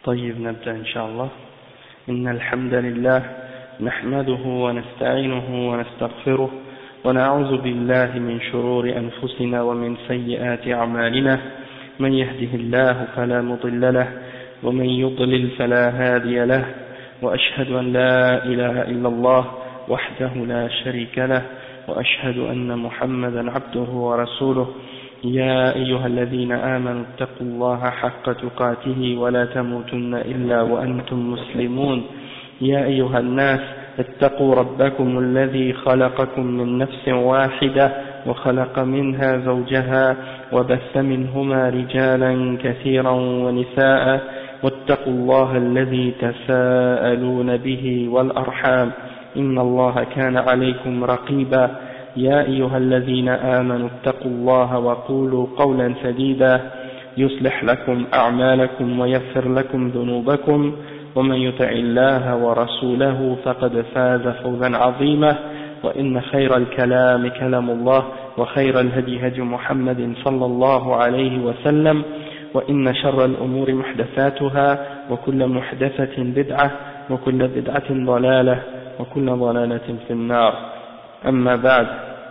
طيب نبدأ إن شاء الله. إن الحمد لله نحمده ونستعينه ونستغفره ونعوذ بالله من شرور أنفسنا ومن سيئات أعمالنا. من يهده الله فلا مضل له ومن يضلل فلا هادي له، وأشهد أن لا إله إلا الله وحده لا شريك له، وأشهد أن محمدا عبده ورسوله. يا أيها الذين آمنوا اتقوا الله حق تقاته ولا تموتن إلا وأنتم مسلمون. يا أيها الناس اتقوا ربكم الذي خلقكم من نفس واحدة وخلق منها زوجها وبث منهما رجالا كثيرا ونساء، واتقوا الله الذي تساءلون به والأرحام إن الله كان عليكم رقيبا. يا أيها الذين آمنوا اتقوا الله وقولوا قولا سديدا يصلح لكم أعمالكم ويغفر لكم ذنوبكم، ومن يطع الله ورسوله فقد فاز فوزا عظيما. وإن خير الكلام كلام الله، وخير الهدي هدي محمد صلى الله عليه وسلم، وإن شر الأمور محدثاتها، وكل محدثة بدعة، وكل بدعة ضلالة، وكل ضلالة في النار. Amma ba'd.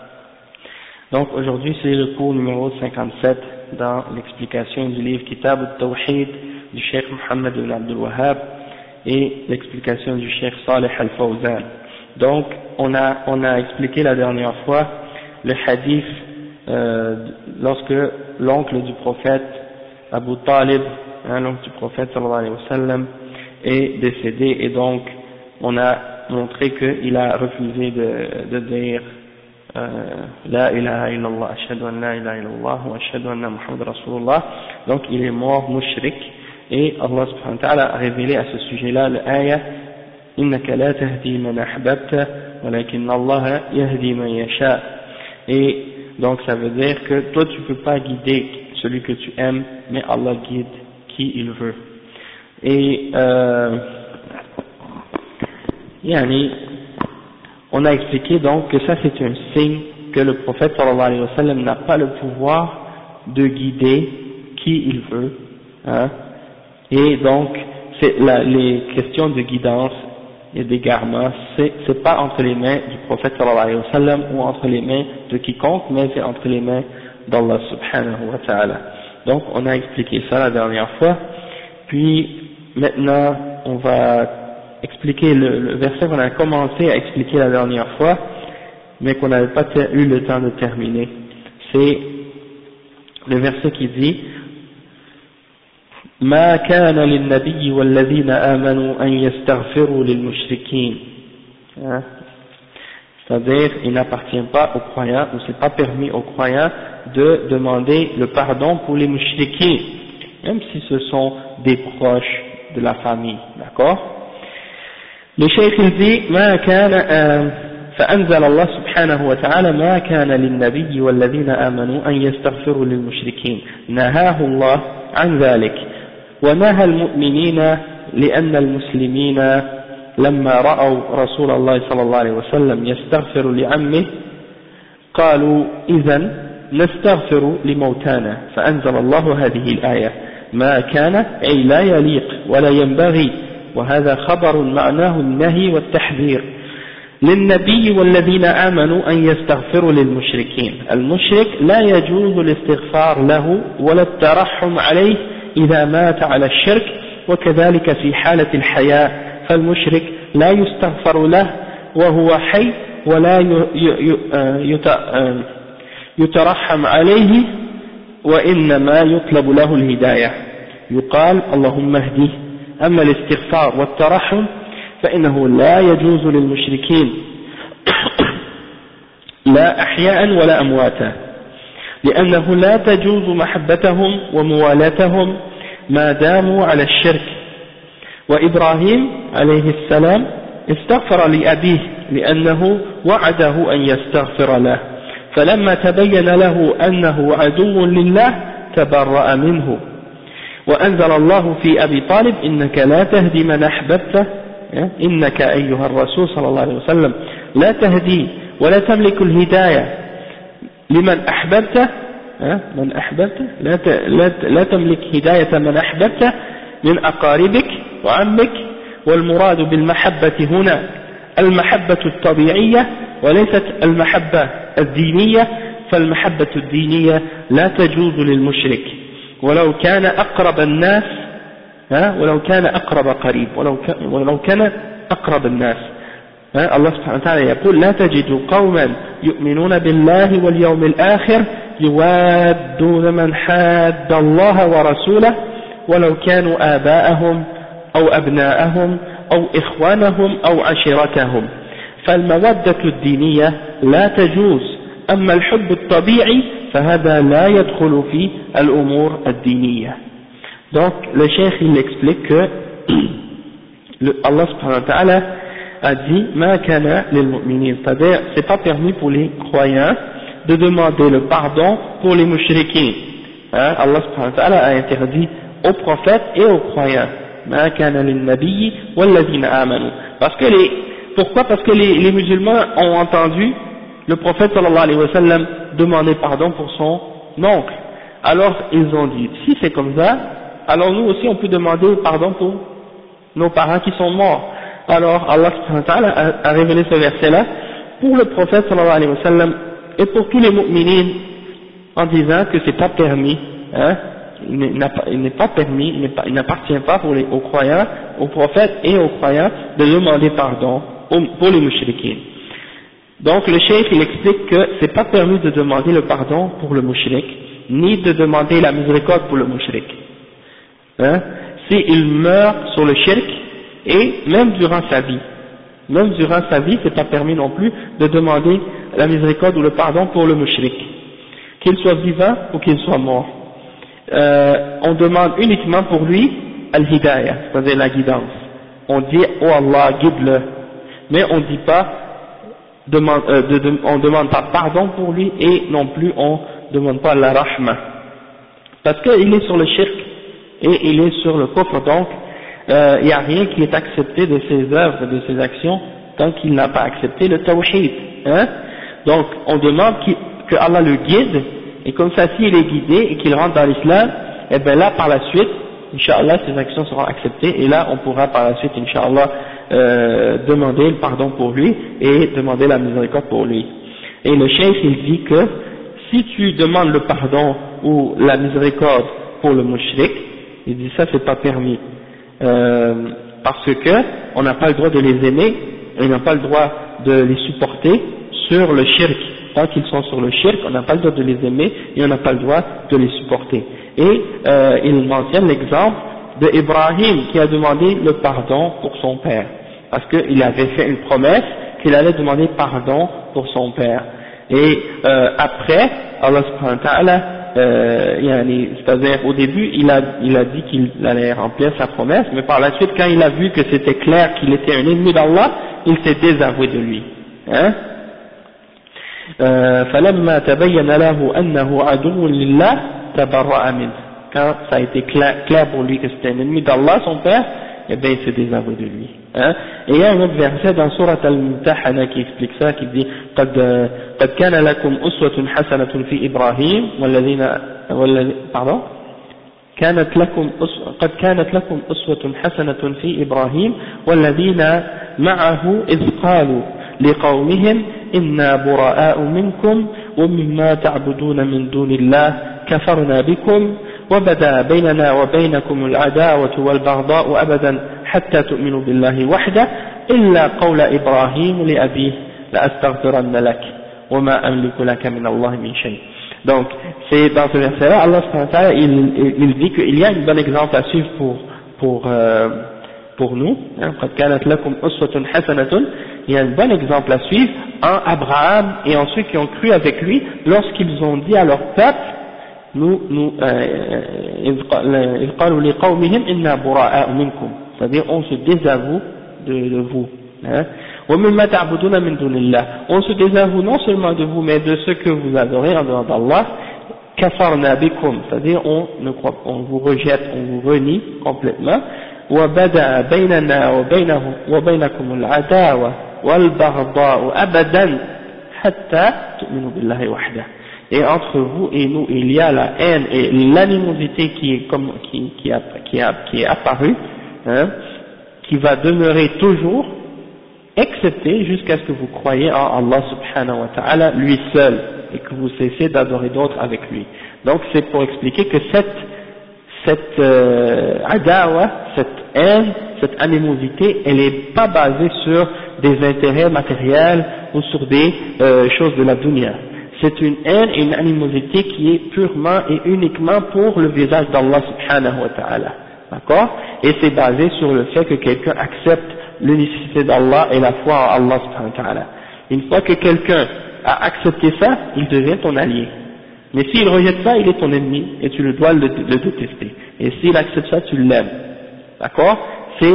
Donc aujourd'hui c'est le cours numéro 57 dans l'explication du livre Kitab al-Tawhid du Cheikh Mohammed ibn Abdul Wahhab et l'explication du Cheikh Salih al-Fawzan. Donc on a expliqué la dernière fois le hadith lorsque l'oncle du prophète Abu Talib, l'oncle du prophète sallallahu alayhi wa sallam, est décédé, et donc on a montré qu'il a refusé de dire La ilaha illallah, ashhadu an la ilaha illallah, wa ashhadu anna Muhammad Rasulullah. Donc il est mort mushrik, et Allah subhanahu wa ta'ala a révélé à ce sujet-là l'ayah Innaka la tahdi man ahbabta, walakinna Allah yahdi man yasha. Et donc ça veut dire que toi tu ne peux pas guider celui que tu aimes, mais Allah guide qui il veut. Et on a expliqué donc que ça c'est un signe que le prophète sallallahu alayhi wa sallam n'a pas le pouvoir de guider qui il veut, et donc les questions de guidance et d'égarement c'est pas entre les mains du prophète sallallahu alayhi wa sallam ou entre les mains de quiconque, mais c'est entre les mains d'Allah subhanahu wa ta'ala. Donc on a expliqué ça la dernière fois, puis maintenant on va expliquer le verset qu'on a commencé à expliquer la dernière fois, mais qu'on n'avait pas eu le temps de terminer. C'est le verset qui dit ما كان للنبي والذين آمنوا أن يستغفروا للمشركين. C'est-à-dire, il n'appartient pas aux croyants, ou c'est pas permis aux croyants de demander le pardon pour les mushrikins, même si ce sont des proches de la famille, d'accord? Le cheikh il dit ما كان فأنزل الله سبحانه وتعالى ما كان للنبي والذين آمنوا أن يستغفروا للمشركين، نهاه الله عن ذلك، ونهى المؤمنين لأن المسلمين لما رأوا رسول الله صلى الله عليه وسلم يستغفر لعمه قالوا إذن نستغفر لموتانا، فأنزل الله هذه الآية ما كان أي لا يليق ولا ينبغي، وهذا خبر معناه النهي والتحذير للنبي والذين آمنوا أن يستغفروا للمشركين. المشرك لا يجوز الاستغفار له ولا الترحم عليه إذا مات على الشرك، وكذلك في حالة الحياة، فالمشرك لا يستغفر له وهو حي ولا يترحم عليه، وإنما يطلب له الهداية، يقال اللهم اهديه. أما الاستغفار والترحم فإنه لا يجوز للمشركين لا أحياء ولا أمواتا، لأنه لا تجوز محبتهم وموالاتهم ما داموا على الشرك. وإبراهيم عليه السلام استغفر لأبيه لأنه وعده أن يستغفر له، فلما تبين له أنه عدو لله تبرأ منه. وأنزل الله في أبي طالب إنك لا تهدي من أحببت، إنك أيها الرسول صلى الله عليه وسلم لا تهدي ولا تملك الهداية لمن أحببت، من أحببت لا تملك هداية من أحببت من أقاربك وعمك، والمراد بالمحبة هنا المحبة الطبيعية وليست المحبة الدينية، فالمحبة الدينية لا تجوز للمشرك ولو كان أقرب الناس، ولو كان أقرب قريب، ولو كان أقرب الناس. الله سبحانه وتعالى يقول لا تجد قوما يؤمنون بالله واليوم الآخر يوادون من حاد الله ورسوله ولو كانوا آباءهم أو أبناءهم أو إخوانهم أو عشيرتهم، فالمودة الدينية لا تجوز، أما الحب الطبيعي فهذا لا يدخل في الأمور الدينية. Donc le cheikh il explique que Allah subhanahu wa ta'ala a dit ma kana lil mu'minin, c'est-à-dire c'est pas permis pour les croyants de demander le pardon pour les mushrikin. Allah subhanahu wa ta'ala a interdit aux prophètes et aux croyants ma kana lin nabiyyi wal ladina amanu. Pourquoi? Parce que les musulmans ont entendu le prophète sallallahu alayhi wa sallam demander pardon pour son oncle. Alors ils ont dit si c'est comme ça, alors nous aussi on peut demander pardon pour nos parents qui sont morts. Alors Allah subhanahu wa ta'ala a révélé ce verset là pour le prophète sallallahu alayhi wa sallam et pour tous les mu'minines en disant que c'est pas permis, il n'est pas permis, il n'appartient pas aux croyants, aux prophètes et aux croyants de demander pardon pour les mushrikin. Donc le cheikh il explique que c'est pas permis de demander le pardon pour le mushrik, ni de demander la miséricorde pour le mushrik. S'il meurt sur le shirk, et même durant sa vie, c'est pas permis non plus de demander la miséricorde ou le pardon pour le mushrik, qu'il soit vivant ou qu'il soit mort. On demande uniquement pour lui al-hidayah, c'est-à-dire la guidance. On dit oh Allah guide-le, mais on dit pas on demande pas pardon pour lui et non plus on demande pas la rahma, parce qu'il est sur le shirk et il est sur le kufr, donc il n'y a rien qui est accepté de ses œuvres, de ses actions, tant qu'il n'a pas accepté le tawhid. Donc on demande que Allah le guide, et comme ça s'il est guidé et qu'il rentre dans l'islam, et bien là par la suite, Inch'Allah ses actions seront acceptées, et là on pourra par la suite Inch'Allah demander le pardon pour lui et demander la miséricorde pour lui. Et le cheikh il dit que si tu demandes le pardon ou la miséricorde pour le mushrik, il dit ça c'est pas permis, parce que on n'a pas le droit de les aimer, et on n'a pas le droit de les supporter sur le shirk. Tant qu'ils sont sur le shirk, on n'a pas le droit de les aimer et on n'a pas le droit de les supporter. Et il mentionne l'exemple de Ibrahim qui a demandé le pardon pour son père, parce qu'il avait fait une promesse qu'il allait demander pardon pour son père. Et après, Allah subhanahu wa ta'ala, c'est-à-dire au début il a dit qu'il allait remplir sa promesse, mais par la suite quand il a vu que c'était clair qu'il était un ennemi d'Allah, il s'est désavoué de lui. فلما تبين له أنه عدو لله تبرأ منه. Quand ça a été clair pour lui que c'était un ennemi d'Allah, son père, eh bien il s'est désavoué de lui. Et il y a un autre verset dans Surat Al-Mumtahana qui explique ça, qui dit قد كان لكم أسوة حسنة في إبراهيم قد كانت لكم أسوة حسنة في إبراهيم والذين معه إذ قالوا لقومهم إنا براء منكم ومما تعبدون من دون الله كفرنا بكم وبدا بيننا وبينكم العداوة والبغضاء أبدا حتى تؤمنوا بالله وحده إلا قول إبراهيم لأبيه لأستغفرن لك وما أملك لك من الله من شيء. Donc c'est dans ce verset-là, Allah subhanahu wa ta'ala il dit qu'il y a un bon exemple à suivre pour nous. قد كانت لكم أسوة حسنة, il y a un bon exemple à suivre en Abraham et en ceux qui ont cru avec lui lorsqu'ils ont dit à leur peuple إذ قالوا لقومهم إنا براء منكم, c'est-à-dire on se désavoue de vous. ومما تعبدون من دون الله, on se désavoue non seulement de vous mais de ceux que vous adorez en dehors d'Allah. كفرنا بكم, c'est-à-dire on vous rejette, on vous renie complètement. وبدأ بيننا وبينكم العداوة والبغضاء أبدا حتى تؤمنوا بالله وحده. et entre vous et nous il y a la haine et l'animosité qui est apparue, hein, qui va demeurer toujours, excepté jusqu'à ce que vous croyez en Allah subhanahu wa ta'ala, lui seul, et que vous cessez d'adorer d'autres avec lui. Donc c'est pour expliquer que cette adawa, cette haine, cette animosité, elle n'est pas basée sur des intérêts matériels ou sur des choses de la dunya. C'est une haine et une animosité qui est purement et uniquement pour le visage d'Allah subhanahu wa ta'ala. D'accord? Et c'est basé sur le fait que quelqu'un accepte l'unicité d'Allah et la foi en Allah subhanahu wa ta'ala. Une fois que quelqu'un a accepté ça, il devient ton allié. Mais s'il rejette ça, il est ton ennemi et tu dois le détester. Et s'il accepte ça, tu l'aimes. D'accord? C'est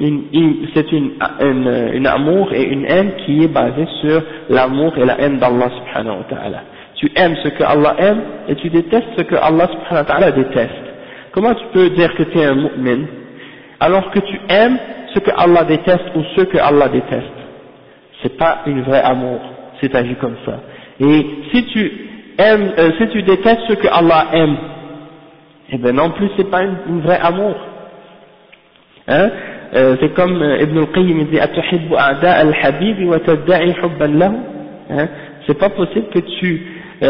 une amour et une haine qui est basée sur l'amour et la haine d'Allah subhanahu wa ta'ala. Tu aimes ce que Allah aime et tu détestes ce que Allah subhanahu wa ta'ala déteste. Comment tu peux dire que tu es un mu'min alors que tu aimes ce que Allah déteste ou ceux que Allah déteste? C'est pas une vraie amour, c'est agi comme ça. Et si tu détestes ce que Allah aime, eh ben non plus c'est pas une vraie amour. Hein? C'est comme Ibn al-Qayyim dit atuhibbu a'da al-habib wa tadda'i hubban lahu. C'est pas possible que tu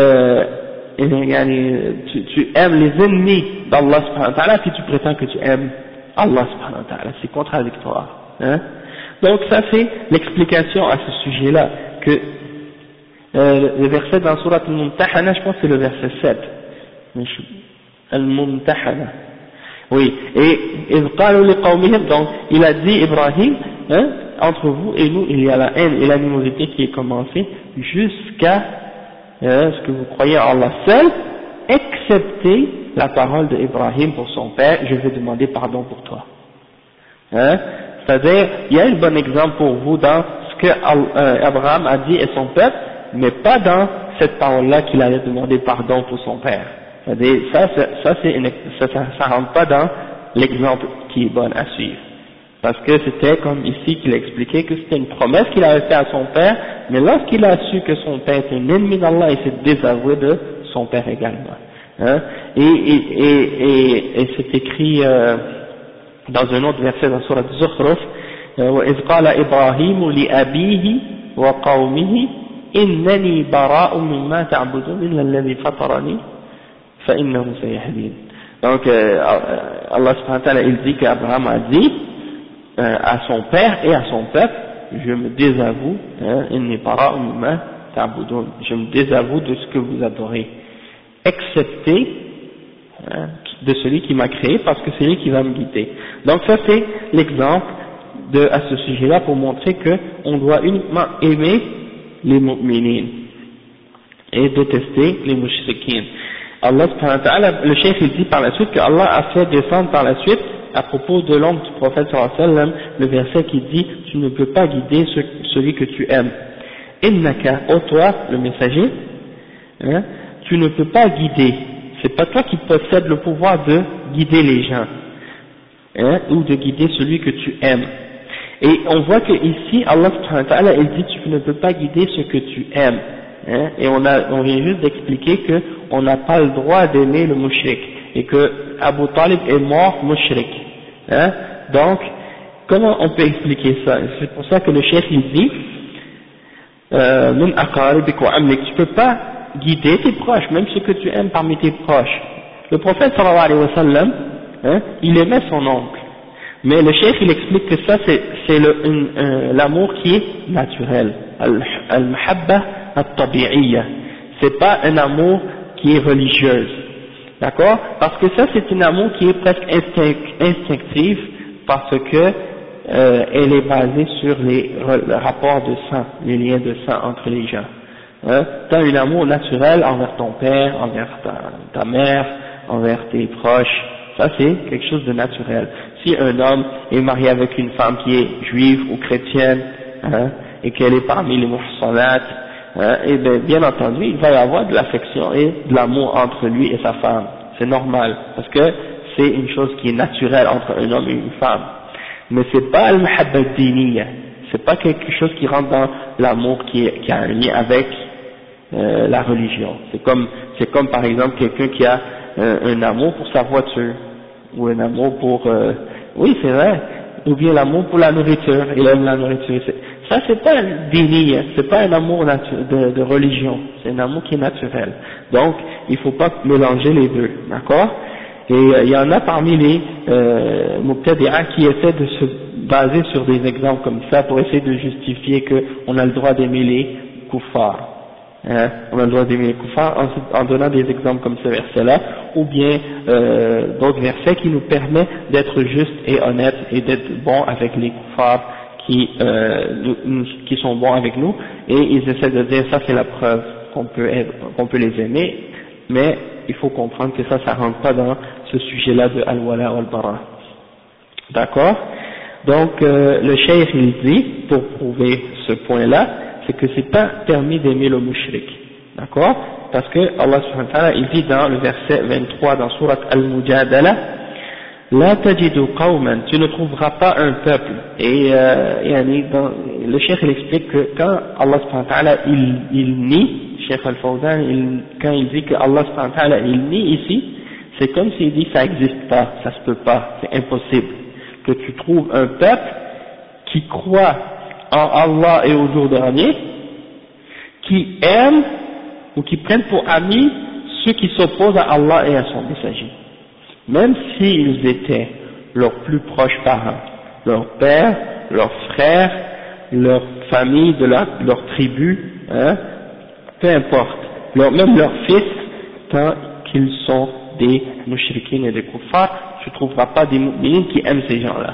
aimes les ennemis d'Allah subhanahu wa ta'ala puis tu prétends que tu aimes Allah subhanahu wa ta'ala. C'est contradictoire. Hein? Donc ça c'est l'explication à ce sujet-là, que le verset dans Surat al-Mumtahana, je pense que c'est le verset 7. Al-Mumtahana. Oui, et donc il a dit Ibrahim, hein, entre vous et nous il y a la haine et l'animosité qui est commencée jusqu'à ce que vous croyez en Allah seul, excepté la parole d'Ibrahim pour son père, je vais demander pardon pour toi. Hein? C'est-à-dire, il y a un bon exemple pour vous dans ce que Abraham a dit et son peuple, mais pas dans cette parole-là qu'il allait demander pardon pour son père. C'est-à-dire, ça rentre pas dans l'exemple qui est bon à suivre. Parce que c'était comme ici qu'il a expliqué que c'était une promesse qu'il avait faite à son père, mais lorsqu'il a su que son père était un ennemi d'Allah, il s'est désavoué de son père également. Hein? Et c'est écrit dans un autre verset dans Surat Zukhruf, وَإِذْ قَالَ إِبْرَاهِيمُ لِأَبِيهِ وَقَوْمِهِ إِنَّنِي بَرَاءٌ مِّمَّا تَعْبُدُونَ إِلَّا الَّذِي فَطَرَنِي فَإِنَّهُ سَيَهْدِينِ. Donc Allah subhanahu wa ta'ala il dit qu'Abraham a dit à son père et à son peuple, je me désavoue, إِنِّي بَرَاءٌ مِّمَّا تَعْبُدُونَ, je me désavoue de ce que vous adorez, excepté de celui qui m'a créé, parce que c'est lui qui va me guider. Donc ça c'est l'exemple à ce sujet-là pour montrer que on doit uniquement aimer les mu'minines et détester les mushrikines. Allah subhanahu wa ta'ala, le cheikh il dit par la suite que Allah a fait descendre par la suite à propos de l'oncle du prophète sallallahu alayhi wa sallam le verset qui dit tu ne peux pas guider celui que tu aimes. Innaka, ô toi le messager, hein, tu ne peux pas guider, c'est pas toi qui possèdes le pouvoir de guider les gens, hein, ou de guider celui que tu aimes. Et on voit que ici Allah subhanahu wa ta'ala il dit tu ne peux pas guider ce que tu aimes, hein, et on vient juste d'expliquer que on n'a pas le droit d'aimer le mushrik et que Abu Talib est mort mushrik, hein. Donc comment on peut expliquer ça? C'est pour ça que le chef il dit min aqaribik wa amlik, tu peux pas guider tes proches, même ceux que tu aimes parmi tes proches. Le prophète sallallahu alayhi wa sallam, hein, il aimait son oncle, mais le chef il explique que ça c'est l'amour qui est naturel, al-mahabba at-tabi'iyya, c'est pas un amour qui est religieuse, d'accord? Parce que ça c'est un amour qui est presque instinctif, parce que elle est basée sur le rapport de sang, les liens de sang entre les gens. Hein? Tu as un amour naturel envers ton père, envers ta mère, envers tes proches, ça c'est quelque chose de naturel. Si un homme est marié avec une femme qui est juive ou chrétienne, hein, et qu'elle est parmi les muhsanat, et bien entendu il va y avoir de l'affection et de l'amour entre lui et sa femme, c'est normal, parce que c'est une chose qui est naturelle entre un homme et une femme, mais c'est pas al-mahabba diniya, c'est pas quelque chose qui rentre dans l'amour qui a un lien avec la religion. C'est comme par exemple quelqu'un qui a un amour pour sa voiture, ou un amour pour, oui c'est vrai, ou bien l'amour pour la nourriture, il aime la nourriture. Ça c'est pas dini, c'est pas un amour de religion, c'est un amour qui est naturel. Donc il faut pas mélanger les deux, d'accord? Et il y en a parmi les Mubtadi'a qui essaient de se baser sur des exemples comme ça pour essayer de justifier qu'on a le droit d'aimer les kuffars. On a le droit d'aimer les kuffars en donnant des exemples comme ce verset-là, ou bien d'autres versets qui nous permettent d'être justes et honnêtes et d'être bons avec les kuffars qui sont bons avec nous, et ils essaient de dire ça c'est la preuve qu'on peut les aimer, mais il faut comprendre que ça rentre pas dans ce sujet-là de al-wala wal-bara. D'accord? Donc le cheikh il dit, pour prouver ce point-là, c'est que c'est pas permis d'aimer le mushrik. D'accord? Parce que Allah subhanahu wa ta'ala il dit dans le verset 23 dans sourate Al-Mujadala, La tajidu qawman, tu ne trouveras pas un peuple. Et le cheikh il explique que quand Allah subhanahu wa ta'ala il nie, Cheikh Al-Fawzan, quand il dit que Allah subhanahu wa ta'ala il nie ici, c'est comme s'il dit ça n'existe pas, ça se peut pas, c'est impossible que tu trouves un peuple qui croit en Allah et au jour dernier, qui aime ou qui prennent pour amis ceux qui s'opposent à Allah et à son messager, même s'ils étaient leurs plus proches parents, leur père, leurs frères, leur famille, leur tribu, peu importe, même leurs fils, tant qu'ils sont des mushrikines et des kuffars, tu ne trouveras pas des mu'minines qui aiment ces gens-là.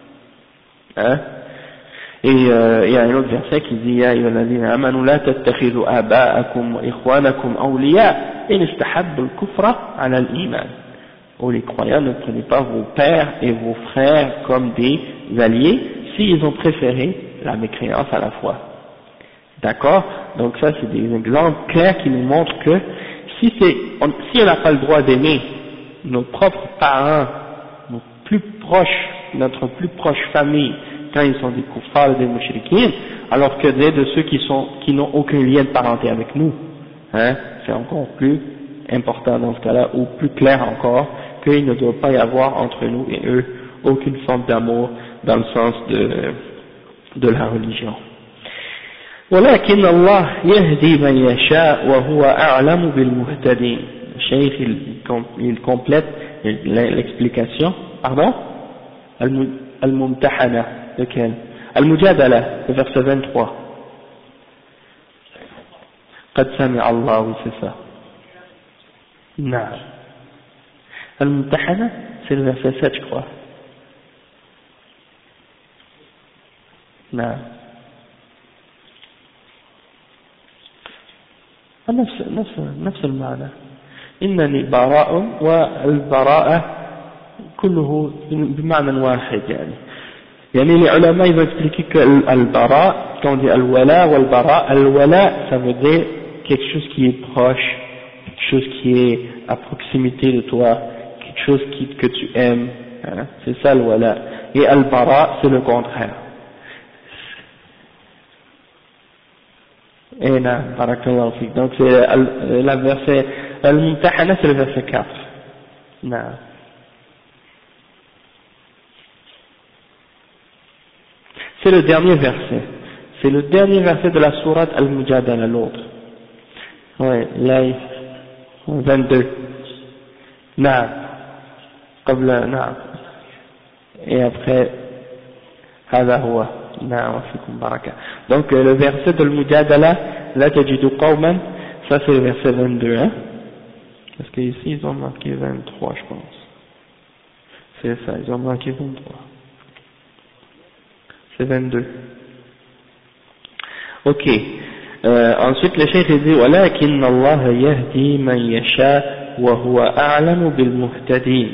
Et il y a un autre verset qui dit Ya ayyuhalladhina amanu la tattakhidhu aba'akum wa ikhwanakum awliya in istahabbu al-kufra 'ala al-iman. Oh les croyants, ne prenez pas vos pères et vos frères comme des alliés s'ils ont préféré la mécréance à la foi. D'accord? Donc ça c'est des exemples clairs qui nous montrent que si on n'a pas le droit d'aimer nos propres parents, notre plus proche famille, quand ils sont des kuffars et des mushrikines, alors que de ceux qui n'ont aucun lien de parenté avec nous, c'est encore plus important dans ce cas-là, ou plus clair encore, qu'il ne doit pas y avoir entre nous et eux aucune forme d'amour dans le sens de la religion. ولكن الله يهدي من يشاء وهو أعلم بالمهتدين. الشيخ il complète l'explication. Pardon? Al-Mumtahana, lequel? Al-Mujadala, le verset 23. قد سمع الله, oui c'est ça. نعم. Al-Mumtahana, c'est le verset 7 je crois. نعم. نفس المعنى. إنني براء والبراءة كله بمعنى واحد يعني les ulama ils vont expliquer que al-bara, quand on dit al-wala ou al-bara, al-wala ça veut dire quelque chose qui est proche, quelque chose qui est à proximité de toi, quelque chose que tu aimes, c'est ça al-wala, et al-bara c'est le contraire. Et là, barakallahu fik. Donc c'est le verset Al-Mumtahana, c'est le verset 4. Non. C'est le dernier verset. C'est le dernier verset de la sourate Al-Mujadala, l'autre. Ouais, là, 22. Non. Comme le, non. Et après, هذا هو. Donc le verset de Al-Mujadala, la tajidu qawman, ça c'est le verset 22, parce qu'ici ils ont marqué 23 je pense, c'est ça, ils ont marqué 23, c'est 22. Ok, ensuite le cheikh dit walakin Allah yahdi man yasha wa huwa a'lamu bil muhtadin.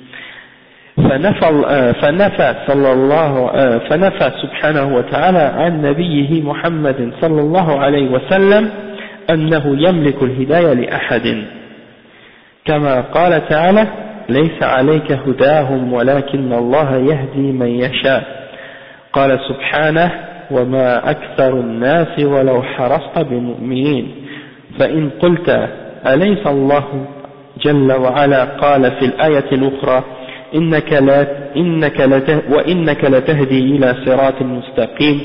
فنفى سبحانه وتعالى عن نبيه محمد صلى الله عليه وسلم أنه يملك الهداية لأحد كما قال تعالى ليس عليك هداهم ولكن الله يهدي من يشاء قال سبحانه وما أكثر الناس ولو حرصت بمؤمنين فإن قلت أليس الله جل وعلا قال في الآية الأخرى وإنك لتهدي إلى صراط مستقيم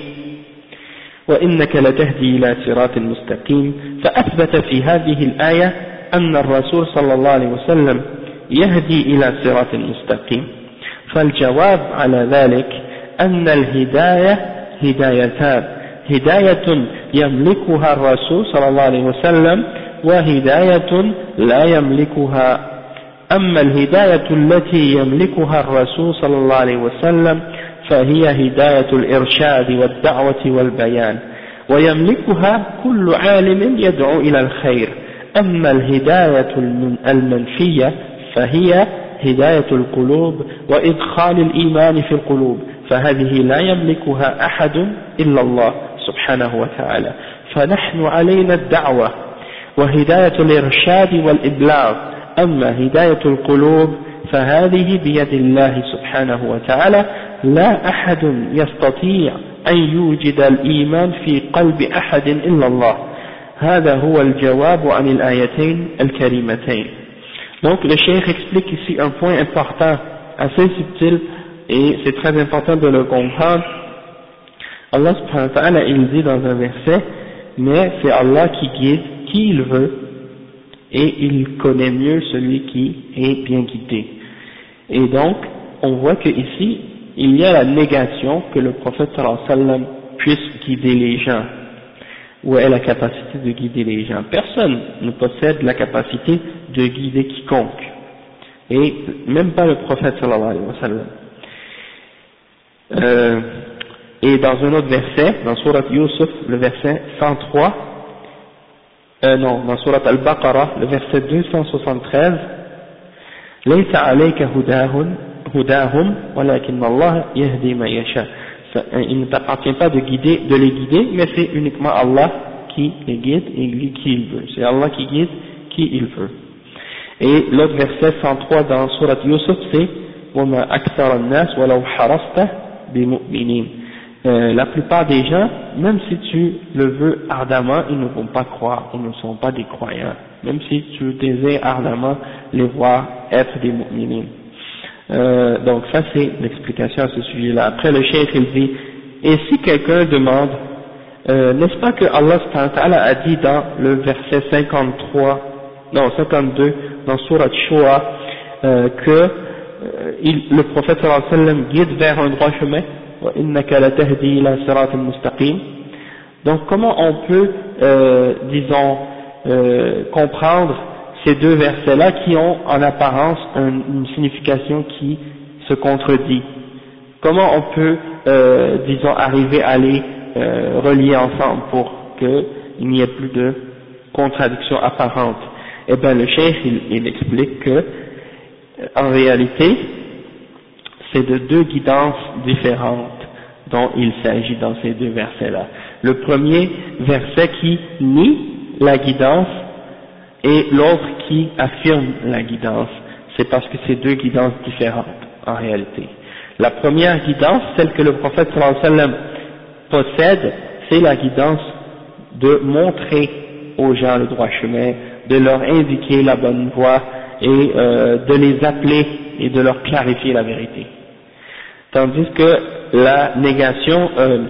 فأثبت في هذه الآية أن الرسول صلى الله عليه وسلم يهدي إلى صراط مستقيم. فالجواب على ذلك أن الهداية هدايتان: هداية يملكها الرسول صلى الله عليه وسلم وهداية لا يملكها. أما الهداية التي يملكها الرسول صلى الله عليه وسلم فهي هداية الإرشاد والدعوة والبيان، ويملكها كل عالم يدعو إلى الخير. أما الهداية المنفية فهي هداية القلوب وإدخال الإيمان في القلوب، فهذه لا يملكها أحد إلا الله سبحانه وتعالى. فنحن علينا الدعوة وهداية الإرشاد والإبلاغ. أما هداية القلوب فهذه بيد الله سبحانه وتعالى، لا أحد يستطيع أن يوجد الإيمان في قلب أحد إلا الله. هذا هو الجواب عن الآيتين الكريمتين. Donc le cheikh explique ici un point important, assez subtil, et c'est très important de le comprendre. Allah subhanahu wa ta'ala, il dit dans un verset, mais c'est Allah qui guide qui il veut, et il connaît mieux celui qui est bien guidé. Et donc, on voit que ici, il y a la négation que le prophète sallallahu alayhi wa sallam puisse guider les gens, ou ait la capacité de guider les gens. Personne ne possède la capacité de guider quiconque, et même pas le prophète sallallahu alayhi wa sallam. Et dans un autre verset, dans Surat Yusuf, le verset 103, dans Surat Al-Baqarah, le verset 273, ليس عليك هداهم ولكن الله يهدي من يشاء. Il ne t'appartient pas de les guider, mais c'est uniquement Allah qui les guide et qui il veut. C'est Allah qui guide qui il veut. Et l'autre verset 103 dans Surat Yusuf, c'est وَمَا أَكْثَرَ النَّاسِ وَلَوْ حَرَصْتَ بِمُؤْمِنِينَ. La plupart des gens, même si tu le veux ardemment, ils ne vont pas croire, ils ne sont pas des croyants, même si tu désires ardemment les voir être des mu'minines. Donc ça c'est l'explication à ce sujet-là. Après le cheikh il dit, et si quelqu'un demande, n'est-ce pas que Allah subhanahu wa ta'ala a dit dans le verset 52 dans Surat Shura que le prophète sallallahu alayhi wa sallam guide vers un droit chemin, وَإِنَّكَ لَتَهْدِي إِلَى صِرَاطٍ مُسْتَقِيمٍ. Donc comment on peut comprendre ces deux versets-là qui ont en apparence une signification qui se contredit? Comment on peut arriver à les relier ensemble pour qu'il n'y ait plus de contradiction apparente? Eh bien le cheikh il explique que en réalité c'est de deux guidances différentes dont il s'agit dans ces deux versets-là. Le premier verset qui nie la guidance et l'autre qui affirme la guidance, c'est parce que c'est deux guidances différentes en réalité. La première guidance, celle que le prophète sallallahu alayhi wa sallam possède, c'est la guidance de montrer aux gens le droit chemin, de leur indiquer la bonne voie et de les appeler et de leur clarifier la vérité. Tandis que la négation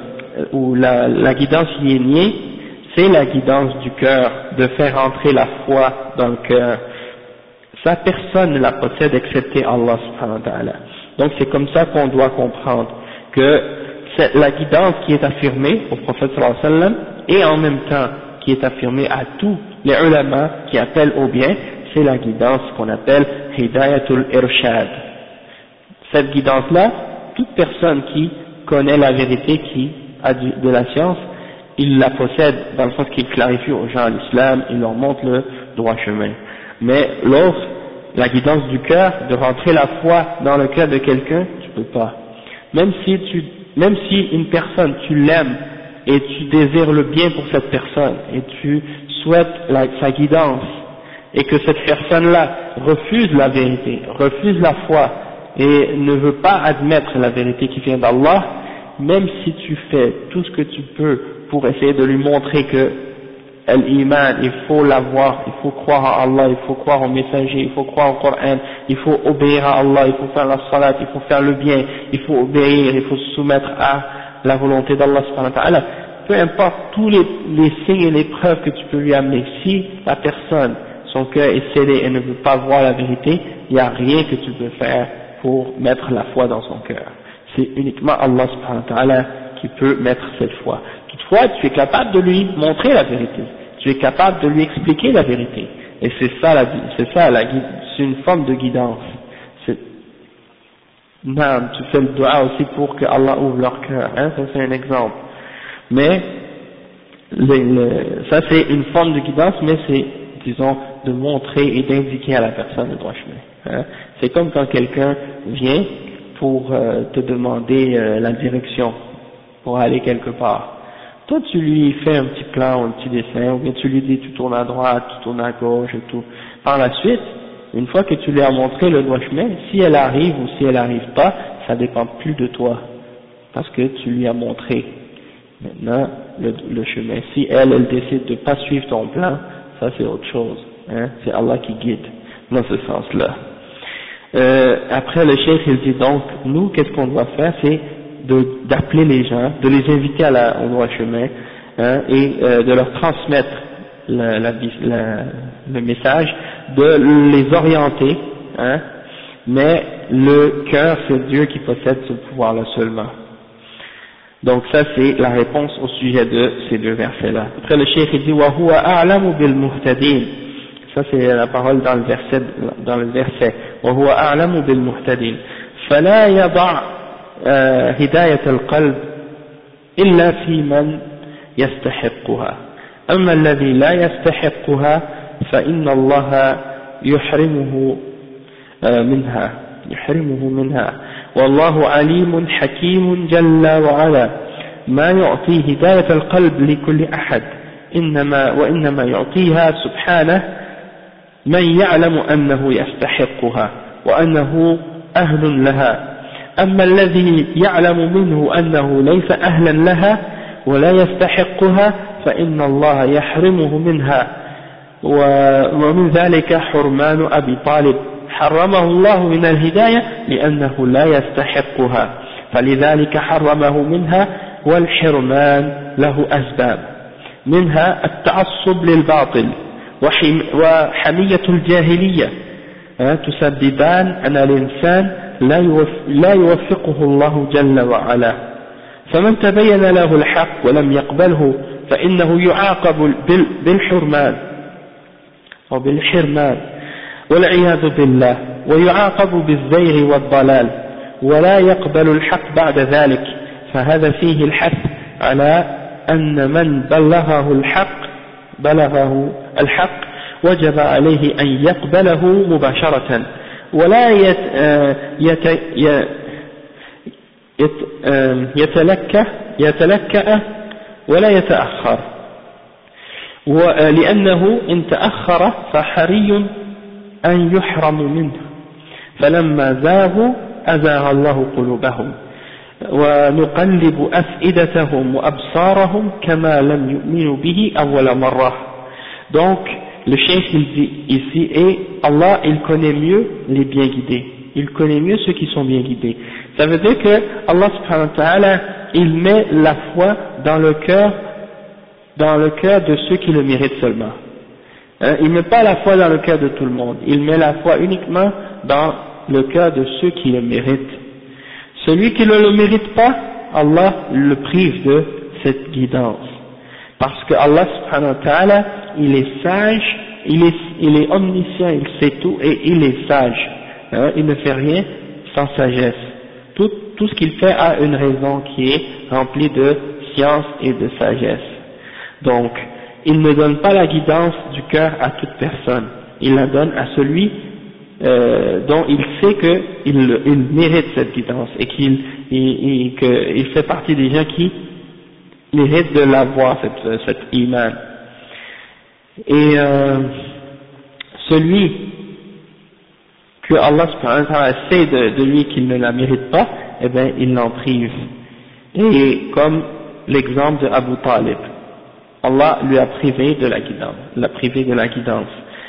ou la guidance qui est niée, c'est la guidance du cœur, de faire entrer la foi dans le cœur. Ça, personne ne la possède excepté Allah subhanahu wa ta'ala. Donc c'est comme ça qu'on doit comprendre que c'est la guidance qui est affirmée au prophète sallallahu alayhi wa sallam et en même temps qui est affirmée à tous les ulama qui appellent au bien, c'est la guidance qu'on appelle Hidayatul Irshad. Cette guidance-là, toute personne qui connaît la vérité, qui a de la science, il la possède dans le sens qu'il clarifie aux gens l'islam, il leur montre le droit chemin. Mais l'autre, la guidance du cœur, de rentrer la foi dans le cœur de quelqu'un, tu peux pas. Même si une personne, tu l'aimes et tu désires le bien pour cette personne et tu souhaites sa guidance et que cette personne-là refuse la vérité, refuse la foi et ne veut pas admettre la vérité qui vient d'Allah, même si tu fais tout ce que tu peux pour essayer de lui montrer que l'iman, il faut l'avoir, il faut croire en Allah, il faut croire au messager, il faut croire au Coran, il faut obéir à Allah, il faut faire la salat, il faut faire le bien, il faut obéir, il faut se soumettre à la volonté d'Allah subhanahu wa ta'ala. Peu importe tous les signes et les preuves que tu peux lui amener, si la personne, son cœur est scellé et ne veut pas voir la vérité, il n'y a rien que tu peux faire pour mettre la foi dans son cœur. C'est uniquement Allah subhanahu wa ta'ala qui peut mettre cette foi. Toutefois, tu es capable de lui montrer la vérité, tu es capable de lui expliquer la vérité, et c'est une forme de guidance. Non, tu fais le dua aussi pour que Allah ouvre leur cœur, hein, ça c'est un exemple. Mais ça c'est une forme de guidance, mais c'est, disons, de montrer et d'indiquer à la personne le droit chemin. Hein. C'est comme quand quelqu'un vient pour te demander la direction pour aller quelque part. Toi tu lui fais un petit plan, un petit dessin, ou bien tu lui dis tu tournes à droite, tu tournes à gauche et tout. Par la suite, une fois que tu lui as montré le droit chemin, si elle arrive ou si elle n'arrive pas, ça dépend plus de toi, parce que tu lui as montré maintenant le chemin. Si elle décide de pas suivre ton plan, ça c'est autre chose, hein, c'est Allah qui guide dans ce sens-là. Après le cheikh il dit donc, nous qu'est-ce qu'on doit faire, c'est d'appeler les gens, de les inviter au droit chemin, hein, et de leur transmettre le message, de les orienter, hein, mais le cœur c'est Dieu qui possède ce pouvoir-là seulement. Donc ça c'est la réponse au sujet de ces deux versets-là. Après le cheikh il dit wa huwa a'lamu bil muhtadin. Ça c'est la parole dans le verset wa huwa a'lamu bil muhtadin. Fala yada' هداية القلب إلا في من يستحقها أما الذي لا يستحقها فإن الله يحرمه منها والله عليم حكيم جل وعلا ما يعطي هداية القلب لكل أحد وإنما يعطيها سبحانه من يعلم أنه يستحقها وأنه أهل لها أما الذي يعلم منه أنه ليس أهلا لها ولا يستحقها فإن الله يحرمه منها ومن ذلك حرمان أبي طالب حرمه الله من الهداية لأنه لا يستحقها فلذلك حرمه منها والحرمان له أسباب منها التعصب للباطل وحمية الجاهلية تسببان أن الإنسان لا يوفقه الله جل وعلا فمن تبين له الحق ولم يقبله فإنه يعاقب بالحرمان أو بالحرمان والعياذ بالله ويعاقب بالزيغ والضلال ولا يقبل الحق بعد ذلك فهذا فيه الحث على أن من بلغه الحق وجب عليه أن يقبله مباشرة ولا يتلكأ ولا يتأخر لأنه إن تأخر فحري أن يحرم منه فلما زاغوا أزاغ الله قلوبهم ونقلب أفئدتهم وأبصارهم كما لم يؤمنوا به أول مرة. Donc le cheikh il dit ici, et Allah il connaît mieux les bien guidés, il connaît mieux ceux qui sont bien guidés. Ça veut dire que Allah subhanahu wa ta'ala il met la foi dans le cœur de ceux qui le méritent seulement. Il ne met pas la foi dans le cœur de tout le monde, il met la foi uniquement dans le cœur de ceux qui le méritent. Celui qui ne le mérite pas, Allah le prive de cette guidance. Parce que Allah subhanahu wa ta'ala, il est sage, il est omniscient, il sait tout et il est sage. Il ne fait rien sans sagesse. Tout ce qu'il fait a une raison qui est remplie de science et de sagesse. Donc, il ne donne pas la guidance du cœur à toute personne. Il la donne à celui dont il sait qu'il mérite cette guidance et qu'il fait partie des gens qui méritent de l'avoir, cette iman. Et celui que Allah subhanahu wa ta'ala sait de lui qu'il ne la mérite pas, eh bien il l'en prive. Et comme l'exemple de Abu Talib. Allah lui a privé de la guidance, l'a privé de la guidance,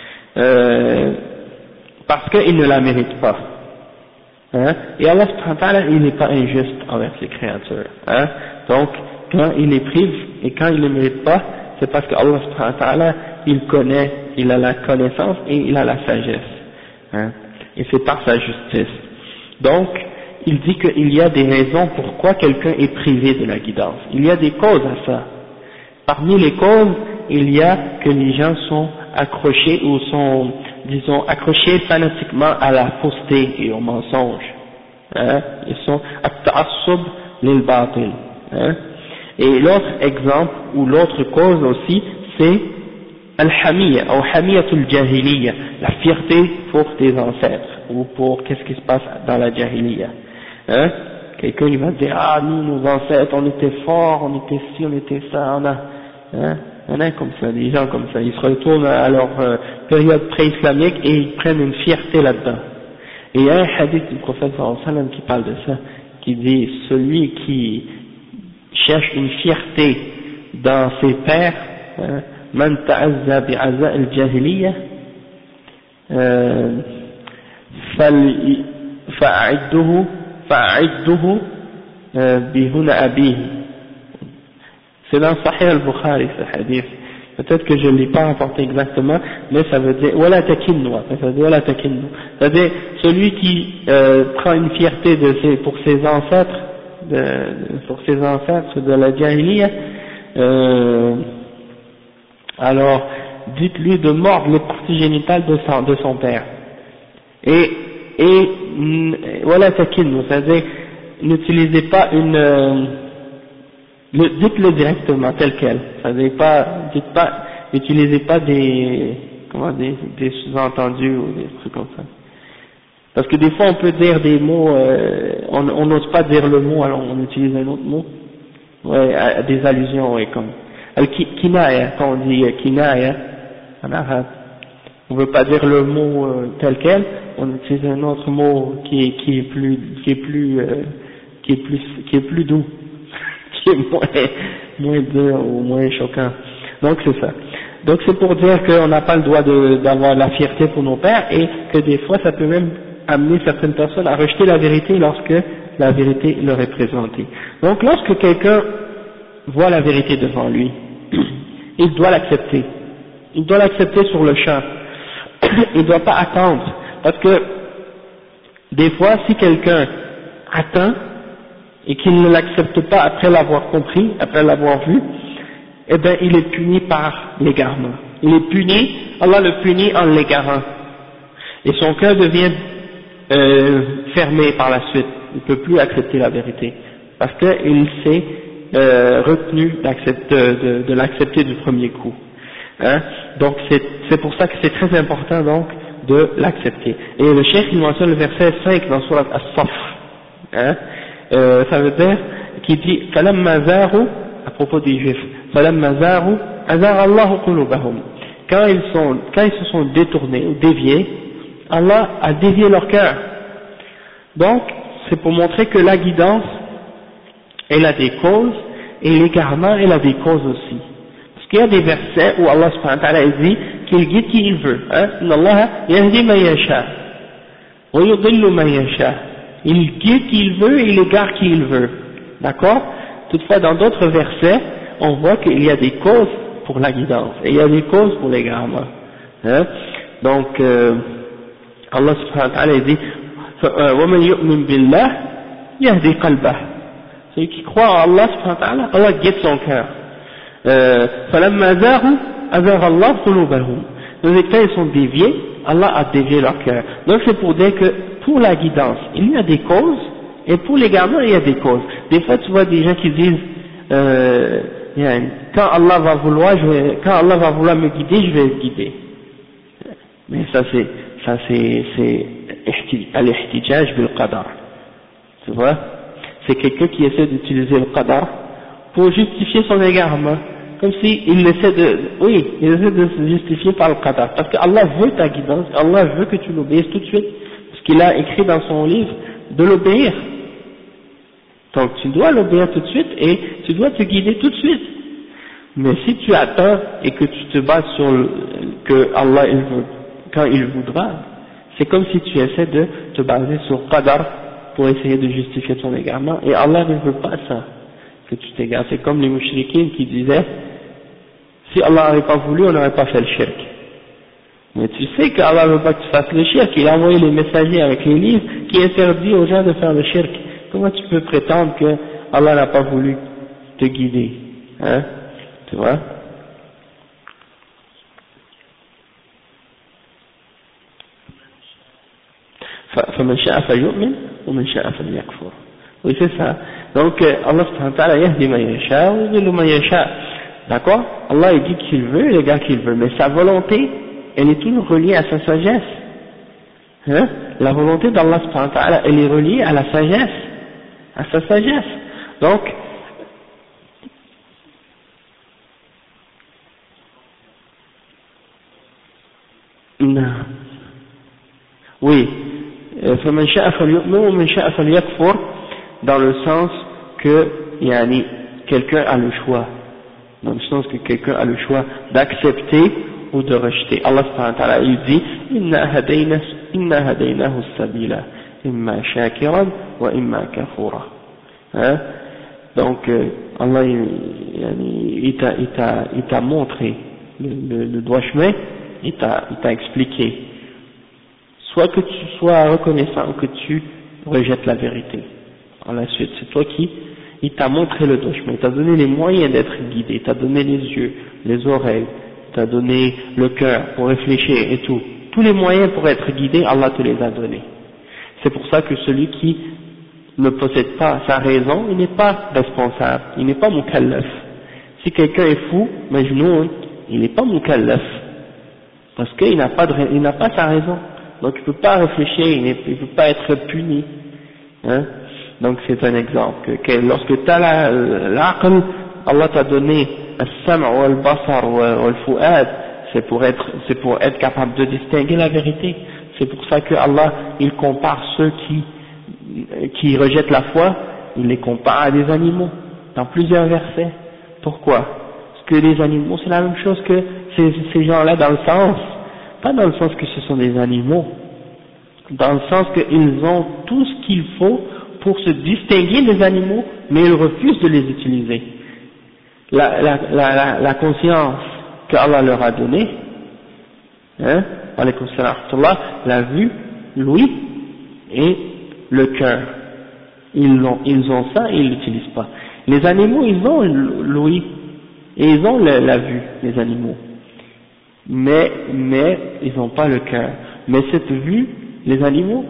parce qu'il ne la mérite pas. Hein? Et Allah subhanahu wa ta'ala, il n'est pas injuste envers ses créatures. Hein? Donc, quand il les prive et quand il ne les mérite pas, c'est parce que Allah subhanahu wa ta'ala, il connaît, il a la connaissance et il a la sagesse. Hein? Et c'est par sa justice. Donc, il dit qu'il y a des raisons pourquoi quelqu'un est privé de la guidance. Il y a des causes à ça. Parmi les causes, il y a que les gens sont accrochés ou sont, disons, accrochés fanatiquement à la fausseté et au mensonge. Hein? Ils sont at-ta'assub lil batil. Hein? Et l'autre exemple ou l'autre cause aussi, c'est al-hamiyya ou hamiyatul jahiliya, la fierté pour tes ancêtres ou pour qu'est-ce qui se passe dans la jahiliya. Hein? Quelqu'un il va dire ah nous nos ancêtres on était forts, on était ci, on était ça, on a, hein? Il y en a comme ça, des gens comme ça, ils se retournent à leur période pré-islamique et ils prennent une fierté là-dedans. Et il y a un hadith du prophète sallallahu alayhi wa sallam qui parle de ça, qui dit celui qui cherche une fierté dans ses pères, man ta'azza bi'aza al-jahiliya fa'a'idduhu bihuna abihi. C'est dans Sahih al-Bukhari ce hadith. Peut-être que je ne l'ai pas rapporté exactement, mais ça veut dire wala takinnu, ça veut dire wala takinnu. C'est-à-dire celui qui prend une fierté pour ses ancêtres, pour ses ancêtres de la jahiliya, alors dites-lui de mordre le partie génital de son père. Et voilà takinnu, c'est-à-dire n'utilisez pas dites-le directement tel quel, c'est-à-dire utilisez pas des sous-entendus ou des trucs comme ça. Parce que des fois on peut dire des mots, on n'ose pas dire le mot, alors on utilise un autre mot, ouais, à des allusions, ouais, comme al-kinaya, quand on dit kinaya en arabe, on veut pas dire le mot tel quel, on utilise un autre mot qui est plus doux, qui est moins dur ou moins choquant. Donc c'est ça. Donc c'est pour dire qu'on n'a pas le droit d'avoir la fierté pour nos pères et que des fois ça peut même amener certaines personnes à rejeter la vérité lorsque la vérité leur est présentée. Donc lorsque quelqu'un voit la vérité devant lui, il doit l'accepter. Il doit l'accepter sur le champ. Il ne doit pas attendre. Parce que des fois, si quelqu'un attend et qu'il ne l'accepte pas après l'avoir compris, après l'avoir vu, eh bien il est puni par l'égarement. Il est puni, Allah le punit en l'égarant. Et son cœur devient fermé par la suite. Il ne peut plus accepter la vérité. Parce qu'il s'est retenu de l'accepter du premier coup. Hein? Donc c'est pour ça que c'est très important donc de l'accepter. Et le cheikh il mentionne le verset 5 dans Surat As-Saff. Hein? Ça veut dire qu'il dit فَلَمَّا زَاغُوا à propos des juifs فَلَمَّا زَاغُوا أَزَاغَ اللَّهُ قُلُوبَهُم. Quand ils se sont détournés ou déviés, Allah a dévié leur cœur. Donc c'est pour montrer que la guidance elle a des causes et l'égarement elle a des causes aussi. Parce qu'il y a des versets où Allah subhanahu wa ta'ala dit qu'il guide qui il veut. Inna Allah yahdi man yasha wa yudillu man yasha. Il guide qui il veut et il égare qui il veut. D'accord? Toutefois, dans d'autres versets, on voit qu'il y a des causes pour la guidance et il y a des causes pour l'égarement. Donc, Allah subhanahu wa ta'ala dit وَمَنْ يُؤْمِنْ بِاللَّهِ يَهْدِي قَلْبَهُ. Celui qui croit en Allah subhanahu wa ta'ala, Allah guide son cœur. فَلَمَّا زَاغُوا أَزَاغَ اللَّهُ قُلُوبَهُم. Nos états ils sont déviés, Allah a dévié leur cœur. Donc c'est pour dire que pour la guidance, il y a des causes, et pour l'égarement, il y a des causes. Des fois tu vois des gens qui disent quand Allah va vouloir me guider, je vais le guider. Mais ça c'est al-ihtijaj bil qadar. Tu vois? C'est quelqu'un qui essaie d'utiliser le qadar pour justifier son égarement. Comme si il essaie de se justifier par le qadar. Parce que Allah veut ta guidance, Allah veut que tu l'obéisses tout de suite. Parce qu'il a écrit dans son livre de l'obéir. Donc tu dois l'obéir tout de suite et tu dois te guider tout de suite. Mais si tu attends et que tu te bases sur que Allah il veut, quand il voudra, c'est comme si tu essaies de te baser sur Qadar pour essayer de justifier ton égarement, et Allah ne veut pas ça, que tu t'égares. C'est comme les mouchriquins qui disaient, si Allah n'avait pas voulu, on n'aurait pas fait le shirk. Mais tu sais qu'Allah ne veut pas que tu fasses le shirk, il a envoyé les messagers avec les livres qui interdisent aux gens de faire le shirk. Comment tu peux prétendre que Allah n'a pas voulu te guider, hein, tu vois? فمن شاء فليؤمن ومن شاء فليكفر. Oui, c'est ça. Donc Allah subhanahu wa ta'ala yahdi man yasha wa yudillu man yasha. D'accord? Allah il dit qu'il veut les gars qu'il veut, mais sa volonté elle est toujours reliée à sa sagesse. Hein? La volonté d'Allah subhanahu wa ta'ala elle est reliée à la sagesse, à sa sagesse. Donc non. Oui, فمن شاء فليؤمن ومن شاء فليكفر, dans le sens que yani, quelqu'un a le choix, dans le sens que quelqu'un a le choix d'accepter ou de rejeter. Allah subhanahu wa ta'ala il dit inna hadaynahu as-sabila imma shakiran wa imma kafura. Hein? Donc Allah il t'a montré le droit chemin, il t'a expliqué, soit que tu sois reconnaissant ou que tu rejettes la vérité. À la suite, c'est toi il t'a montré le droit chemin, il t'a donné les moyens d'être guidé, il t'a donné les yeux, les oreilles, il t'a donné le cœur pour réfléchir et tout. Tous les moyens pour être guidé, Allah te les a donnés. C'est pour ça que celui qui ne possède pas sa raison, il n'est pas responsable, il n'est pas mukallaf. Si quelqu'un est fou, majnoun, il n'est pas mukallaf, parce qu'il n'a pas sa raison. Donc il ne peut pas réfléchir, il ne peut pas être puni. Hein? Donc c'est un exemple. Que lorsque tu as l'aql, Allah t'a donné al-sam' ou al-basar ou al-fu'ad, c'est pour être capable de distinguer la vérité. C'est pour ça que Allah, il compare ceux qui rejettent la foi, il les compare à des animaux, dans plusieurs versets. Pourquoi? Parce que les animaux, c'est la même chose que ces gens-là dans le sens, pas dans le sens que ce sont des animaux, dans le sens qu'ils ont tout ce qu'il faut pour se distinguer des animaux, mais ils refusent de les utiliser. La conscience que Allah leur a donnée, hein, la vue, l'ouïe et le cœur, ils ont ça et ils l'utilisent pas. Les animaux, ils ont l'ouïe et ils ont la vue, les animaux, mais ils n'ont pas le cœur. Mais cette vue, les animaux,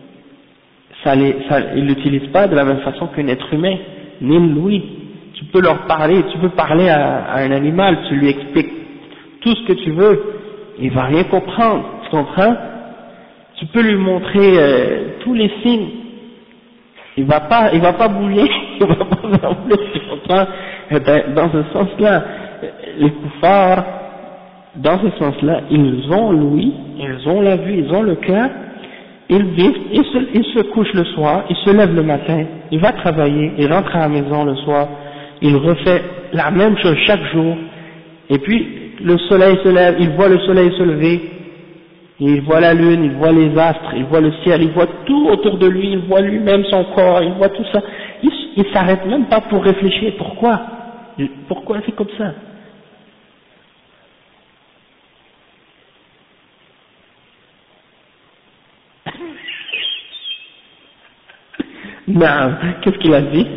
ils l'utilisent pas de la même façon qu'un être humain, ni l'ouïe. Tu peux leur parler, tu peux parler à un animal, tu lui expliques tout ce que tu veux, il va rien comprendre, tu comprends? Tu peux lui montrer tous les signes, il va pas bouger, il va pas bouger, tu comprends? Et ben, dans ce sens-là, les kuffars, dans ce sens-là, ils ont l'ouïe, ils ont la vue, ils ont le cœur, ils vivent, ils se couchent le soir, ils se lèvent le matin, il va travailler, il rentre à la maison le soir, il refait la même chose chaque jour, et puis le soleil se lève, il voit le soleil se lever, il voit la lune, il voit les astres, il voit le ciel, il voit tout autour de lui, il voit lui-même son corps, il voit tout ça, il s'arrête même pas pour réfléchir, pourquoi c'est comme ça? Non, qu'est-ce qu'il a dit?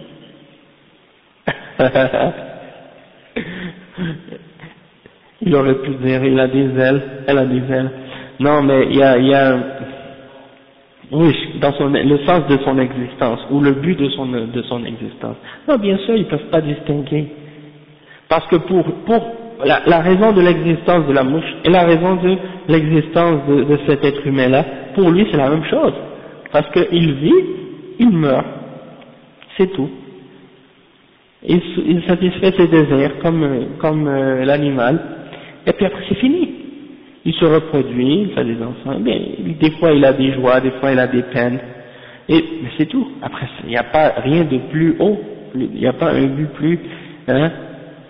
Il aurait pu dire, il a des ailes, elle a des ailes. Non, mais il y a oui, dans le sens de son existence, ou le but de son existence. Non, bien sûr, ils peuvent pas distinguer. Parce que pour la raison de l'existence de la mouche et la raison de l'existence de cet être humain-là, pour lui c'est la même chose. Parce qu'il vit, il meurt. C'est tout. Il satisfait ses désirs comme l'animal, et puis après c'est fini. Il se reproduit, il fait des enfants, mais des fois il a des joies, des fois il a des peines, mais c'est tout. Après il n'y a pas rien de plus haut, il n'y a pas un but plus, hein,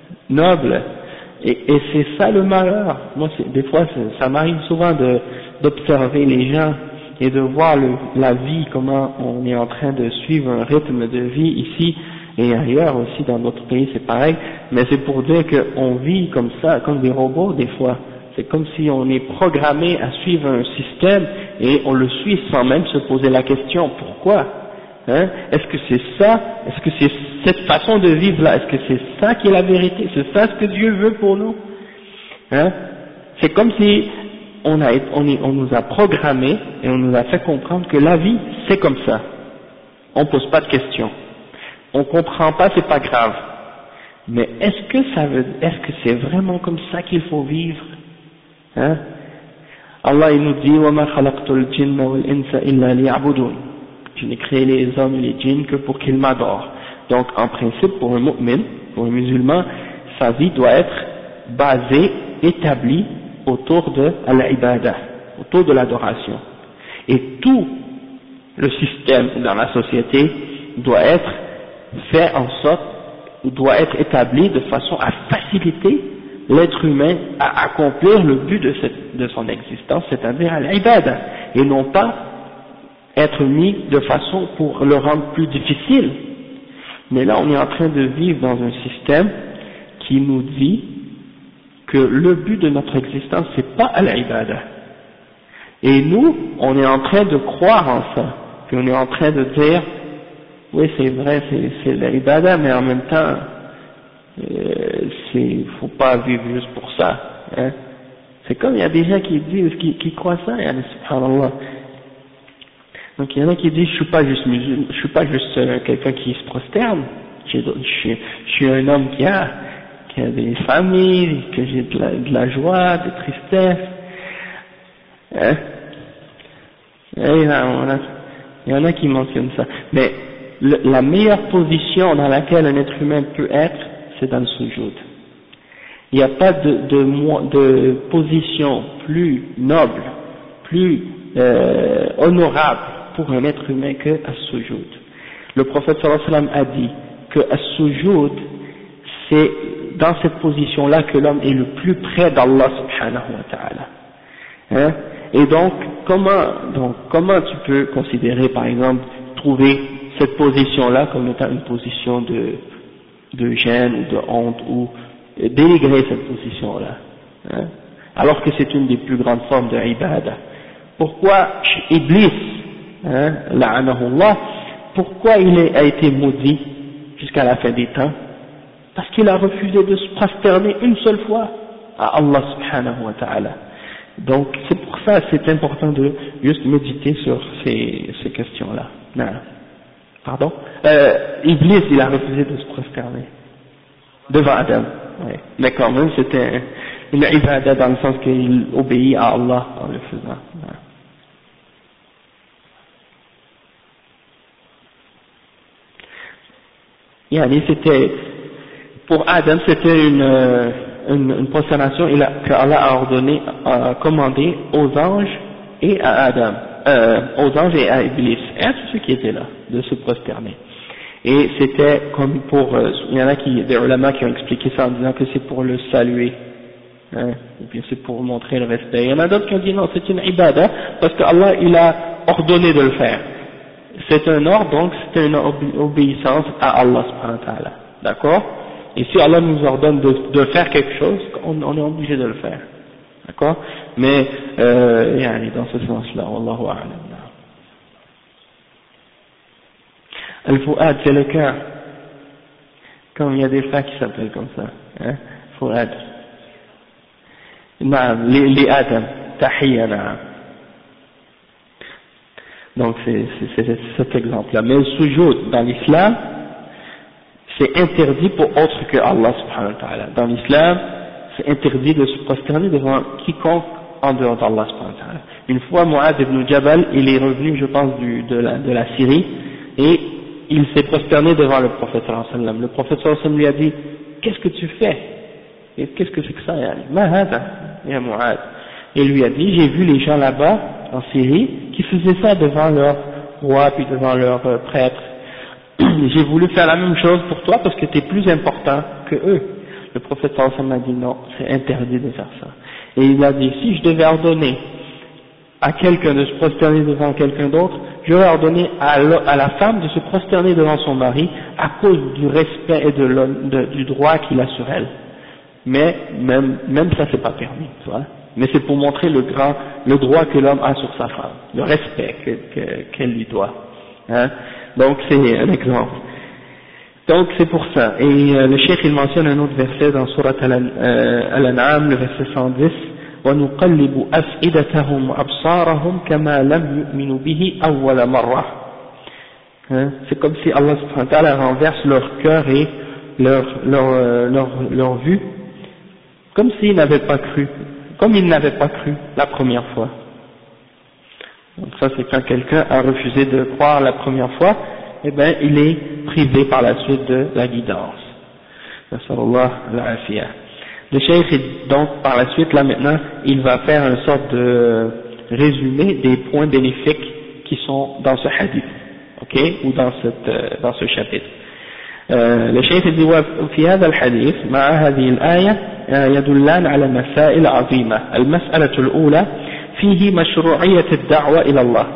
noble. Et c'est ça le malheur. Moi, des fois, ça m'arrive souvent d'observer les gens et de voir la vie, comment on est en train de suivre un rythme de vie ici et ailleurs aussi dans d'autres pays, c'est pareil. Mais c'est pour dire qu'on vit comme ça, comme des robots des fois. C'est comme si on est programmé à suivre un système et on le suit sans même se poser la question pourquoi. Hein? Est-ce que c'est ça? Est-ce que c'est cette façon de vivre là? Est-ce que c'est ça qui est la vérité? C'est ça ce que Dieu veut pour nous? Hein? C'est comme si on nous a programmé et on nous a fait comprendre que la vie c'est comme ça. On pose pas de questions. On comprend pas, c'est pas grave. Mais est-ce que c'est vraiment comme ça qu'il faut vivre? Hein? Allah il nous dit وَمَا خَلَقْتُ الْجِنَّ وَالْإِنسَ إِلَّا لِيَعْبُدُونَ. Je n'ai créé les hommes et les djinns que pour qu'ils m'adorent. Donc en principe pour un mu'min, pour un musulman, sa vie doit être basée, établie autour de l'ibada, autour de l'adoration. Et tout le système dans la société doit être fait en sorte, ou doit être établi de façon à faciliter l'être humain à accomplir le but de son existence, c'est-à-dire l'ibada, et non pas être mis de façon pour le rendre plus difficile. Mais là on est en train de vivre dans un système qui nous dit que le but de notre existence c'est pas l'ibada. Et nous, on est en train de croire en ça, puis on est en train de dire oui c'est vrai, c'est l'ibada, mais en même temps faut pas vivre juste pour ça. Hein. C'est comme il y a des gens qui disent, qui croient ça, subhanallah. Donc il y en a qui disent je suis pas juste musulman, je suis pas juste quelqu'un qui se prosterne, je suis un homme qui a des familles, que j'ai de la joie, de tristesse. Hein? Et il y en a qui mentionnent ça. Mais la meilleure position dans laquelle un être humain peut être, c'est dans le sujoud. Il n'y a pas de position plus noble, plus honorable pour un être humain que as-sujoud. Le prophète sallallahu alayhi wa sallam a dit que as-sujoud, c'est dans cette position-là que l'homme est le plus près d'Allah subhanahu wa ta'ala. Hein? Et donc comment tu peux considérer par exemple trouver cette position-là comme étant une position de gêne ou de honte ou dénigrer cette position-là, hein? Alors que c'est une des plus grandes formes de ibada. Pourquoi Iblis, hein, la'anahullah, pourquoi il a été maudit jusqu'à la fin des temps? Parce qu'il a refusé de se prosterner une seule fois à Allah subhanahu wa ta'ala. Donc c'est pour ça que c'est important de juste méditer sur ces questions-là. Non. Pardon? Iblis, il a refusé de se prosterner devant Adam. Ouais. Mais quand même, c'était une ibada dans le sens qu'il obéit à Allah en le faisant. Ouais. Yani c'était, pour Adam, c'était une prosternation que Allah a ordonné, a commandé aux anges et à Adam, aux anges et à Iblis, et à tous ceux qui étaient là, de se prosterner. Et c'était comme pour, il y en a des ulama qui ont expliqué ça en disant que c'est pour le saluer, hein, et puis c'est pour montrer le respect. Il y en a d'autres qui ont dit non, c'est une ibada, parce que Allah il a ordonné de le faire. C'est un ordre, donc c'est une obéissance à Allah subhanahu wa ta'ala. D'accord? Et si Allah nous ordonne de faire quelque chose, on est obligé de le faire. D'accord? Mais, dans ce sens-là, wallahu a'lam. Al-Fu'ad, c'est le cœur. Comme il y a des frères qui s'appellent comme ça. Hein? Fu'ad. Naam, les Adam. Tahiyya, naam. Donc c'est cet exemple-là. Mais le sujoud dans l'islam, c'est interdit pour autre que Allah subhanahu wa ta'ala. Dans l'islam, c'est interdit de se prosterner devant quiconque en dehors d'Allah subhanahu wa ta'ala. Une fois, Mu'adh ibn Jabal, il est revenu, je pense, de la Syrie, et il s'est prosterné devant le prophète sallallahu alayhi wa sallam. Le prophète sallallahu alayhi wa sallam lui a dit, qu'est-ce que tu fais? Et qu'est-ce que c'est que ça, yani? Ma hada, ya Mu'adh. Et il lui a dit, j'ai vu les gens là-bas, en Syrie, qui faisaient ça devant leur roi, puis devant leur prêtre. J'ai voulu faire la même chose pour toi parce que tu es plus important que eux. Le prophète sallallahu alayhi wa sallam a dit non, c'est interdit de faire ça. Et il a dit, si je devais ordonner à quelqu'un de se prosterner devant quelqu'un d'autre, j'aurais ordonné à la femme de se prosterner devant son mari à cause du respect et du droit qu'il a sur elle. Mais même ça c'est pas permis, tu vois. Mais c'est pour montrer le droit que l'homme a sur sa femme, le respect qu'elle lui doit. Hein. Donc c'est un exemple. Donc c'est pour ça. Et le cheikh il mentionne un autre verset dans Surat Al-An'am, le verset 110. وَنُقَلِّبُ أَفْئِدَتَهُمْ وَأَبْصَارَهُمْ كَمَا لَمْ يُؤْمِنُوا بِهِ أَوَّلَ مَرَّةٍ. C'est comme si Allah subhanahu wa ta'ala renverse leur cœur et leur vue, comme s'ils n'avaient pas cru, comme ils n'avaient pas cru la première fois. Donc ça c'est quand quelqu'un a refusé de croire la première fois, eh bien il est privé par la suite de la guidance. Nasallallahu al-afiyah. Le cheikh, donc, par la suite, là, maintenant, il va faire une sorte de résumé des points bénéfiques qui sont dans ce hadith, ok, ou dans ce chapitre. Le cheikh dit, وفي هذا الحديث مع هذه الآية يدلان على مسائل عظيمة. المسألة الأولى فيه مشروعية الدعوة إلى الله،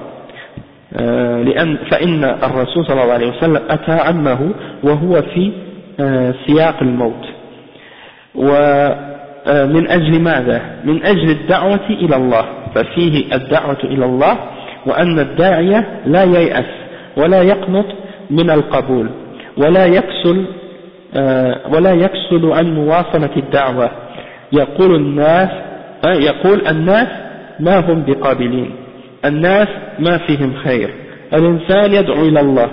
فإن الرسول صلى الله عليه وسلم أتى عمه وهو في سياق الموت، ومن أجل ماذا؟ من أجل الدعوة إلى الله، ففيه الدعوة إلى الله، وأن الداعية لا ييأس ولا يقنط من القبول ولا يكسل عن مواصلة الدعوة. يقول الناس ما هم بقابلين، الناس ما فيهم خير، الإنسان يدعو إلى الله،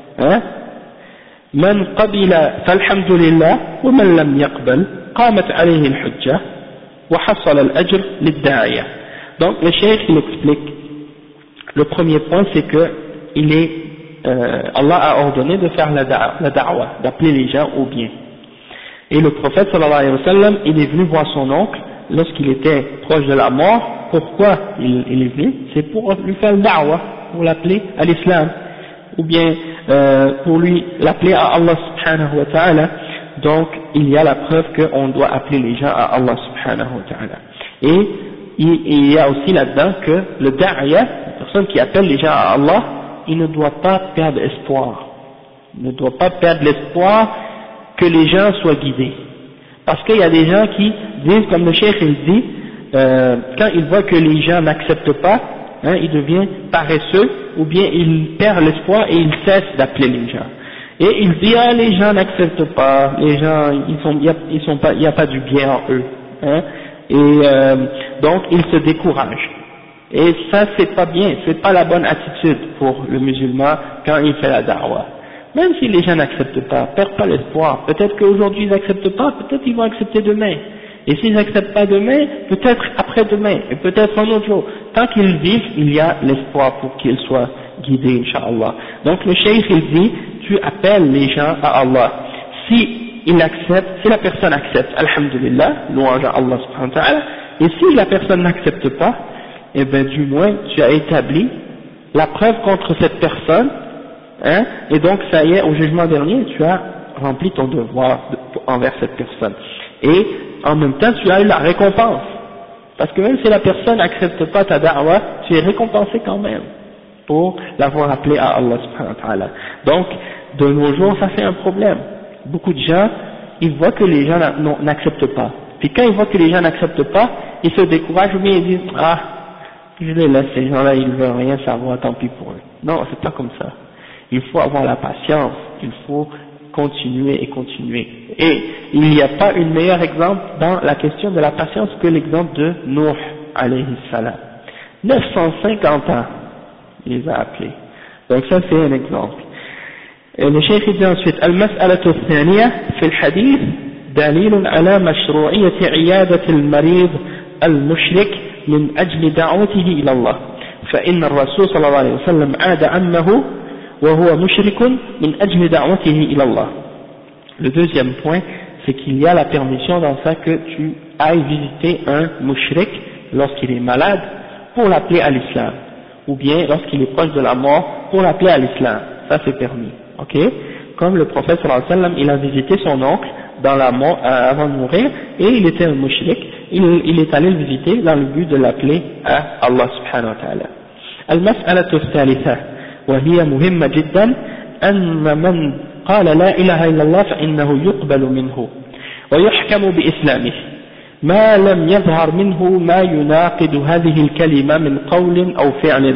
من قبل فالحمد لله ومن لم يقبل قامت عليه الحجة وحصل الأجر للداعية. Donc le cheikh il explique, le premier point c'est que Allah a ordonné de faire la da'wa, d'appeler les gens au bien. Et le prophète sallallahu alayhi wa sallam, il est venu voir son oncle lorsqu'il était proche de la mort. Pourquoi il est venu? C'est pour lui faire la da'wa, pour l'appeler à l'islam, ou bien pour lui l'appeler à Allah subhanahu wa ta'ala. Donc il y a la preuve qu'on doit appeler les gens à Allah subhanahu wa ta'ala. Et il y a aussi là-dedans que le da'iya, la personne qui appelle les gens à Allah, il ne doit pas perdre espoir. Il ne doit pas perdre l'espoir que les gens soient guidés. Parce qu'il y a des gens qui disent, comme le cheikh il dit, quand il voit que les gens n'acceptent pas, il devient paresseux, ou bien il perd l'espoir et il cesse d'appeler les gens. Et il dit, les gens n'acceptent pas, les gens, il n'y a pas du bien en eux. Donc il se décourage. Et ça c'est pas bien, c'est pas la bonne attitude pour le musulman quand il fait la da'wa. Même si les gens n'acceptent pas, perdent pas l'espoir. Peut-être qu'aujourd'hui ils n'acceptent pas, peut-être ils vont accepter demain. Et s'ils n'acceptent pas demain, peut-être après-demain, et peut-être un autre jour. Tant qu'ils vivent, il y a l'espoir pour qu'ils soient guidés, Inch'Allah. Donc le cheikh il dit, tu appelles les gens à Allah. Si la personne accepte, alhamdulillah, louange à Allah subhanahu wa ta'ala, et si la personne n'accepte pas, eh bien du moins tu as établi la preuve contre cette personne, et donc ça y est, au jugement dernier, tu as rempli ton devoir envers cette personne. Et en même temps, tu as eu la récompense. Parce que même si la personne n'accepte pas ta da'wa, tu es récompensé quand même pour l'avoir appelé à Allah subhanahu wa ta'ala. Donc, de nos jours, ça fait un problème. Beaucoup de gens, ils voient que les gens n'acceptent pas. Puis quand ils voient que les gens n'acceptent pas, ils se découragent ou bien ils disent, je les laisse, ces gens-là, ils ne veulent rien savoir, tant pis pour eux. Non, c'est pas comme ça. Il faut avoir la patience, il faut continuer et continuer. Et il n'y a pas un meilleur exemple dans la question de la patience que l'exemple de Nuh alayhi salam. 950 ans, il les a appelés. Donc ça c'est un exemple. Et le cheikh dit ensuite, المسألة الثانية في الحديث دليل على مشروعية عيادة المريض المشرك من أجل دعوته إلى الله، فإن الرسول صلى الله عليه وسلم عاد عمه وهو مشرك من أجل دعوته إلى الله. Le deuxième point, c'est qu'il y a la permission dans ça que tu ailles visiter un mushrik lorsqu'il est malade pour l'appeler à l'islam, ou bien lorsqu'il est proche de la mort pour l'appeler à l'islam. Ça c'est permis, ok? Comme le prophète sallallahu alayhi wa sallam, il a visité son oncle dans la mort, avant de mourir, et il était un mushrik, il est allé le visiter dans le but de l'appeler à Allah subhanahu wa ta'ala. المسألة الثالثة وهي مهمة جدا أن من قال لا إله إلا الله فإنه يقبل منه ويحكم بإسلامه ما لم يظهر منه ما يناقض هذه الكلمة من قول أو فعل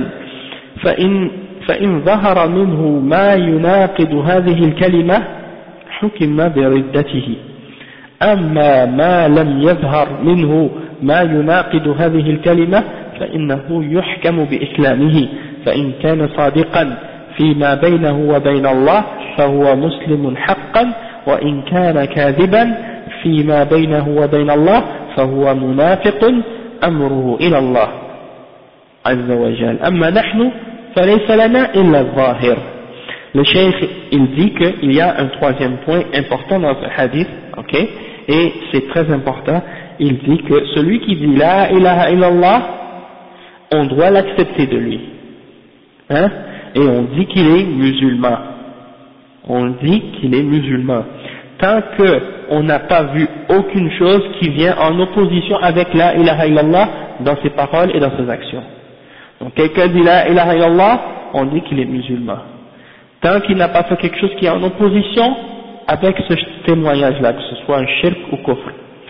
فإن ظهر منه ما يناقض هذه الكلمة حكم بردته أما ما لم يظهر منه ما يناقض هذه الكلمة فإنه يحكم بإسلامه فإن كان صادقا فيما بينه وبين الله فهو مسلم حقا وإن كان كاذبا فيما بينه وبين الله فهو منافق أمره إلى الله عز وجل أما نحن فليس لنا إلا الظاهر. Le cheikh il dit qu'il y a un troisième point important dans ce hadith, ok, et c'est très important. Il dit que celui qui dit la ilaha illallah, on doit l'accepter de lui, hein, et on dit qu'il est musulman. On dit qu'il est musulman. Tant qu'on n'a pas vu aucune chose qui vient en opposition avec la ilaha illallah dans ses paroles et dans ses actions. Donc quelqu'un dit la ilaha illallah, on dit qu'il est musulman. Tant qu'il n'a pas fait quelque chose qui est en opposition avec ce témoignage-là, que ce soit un shirk ou kufr.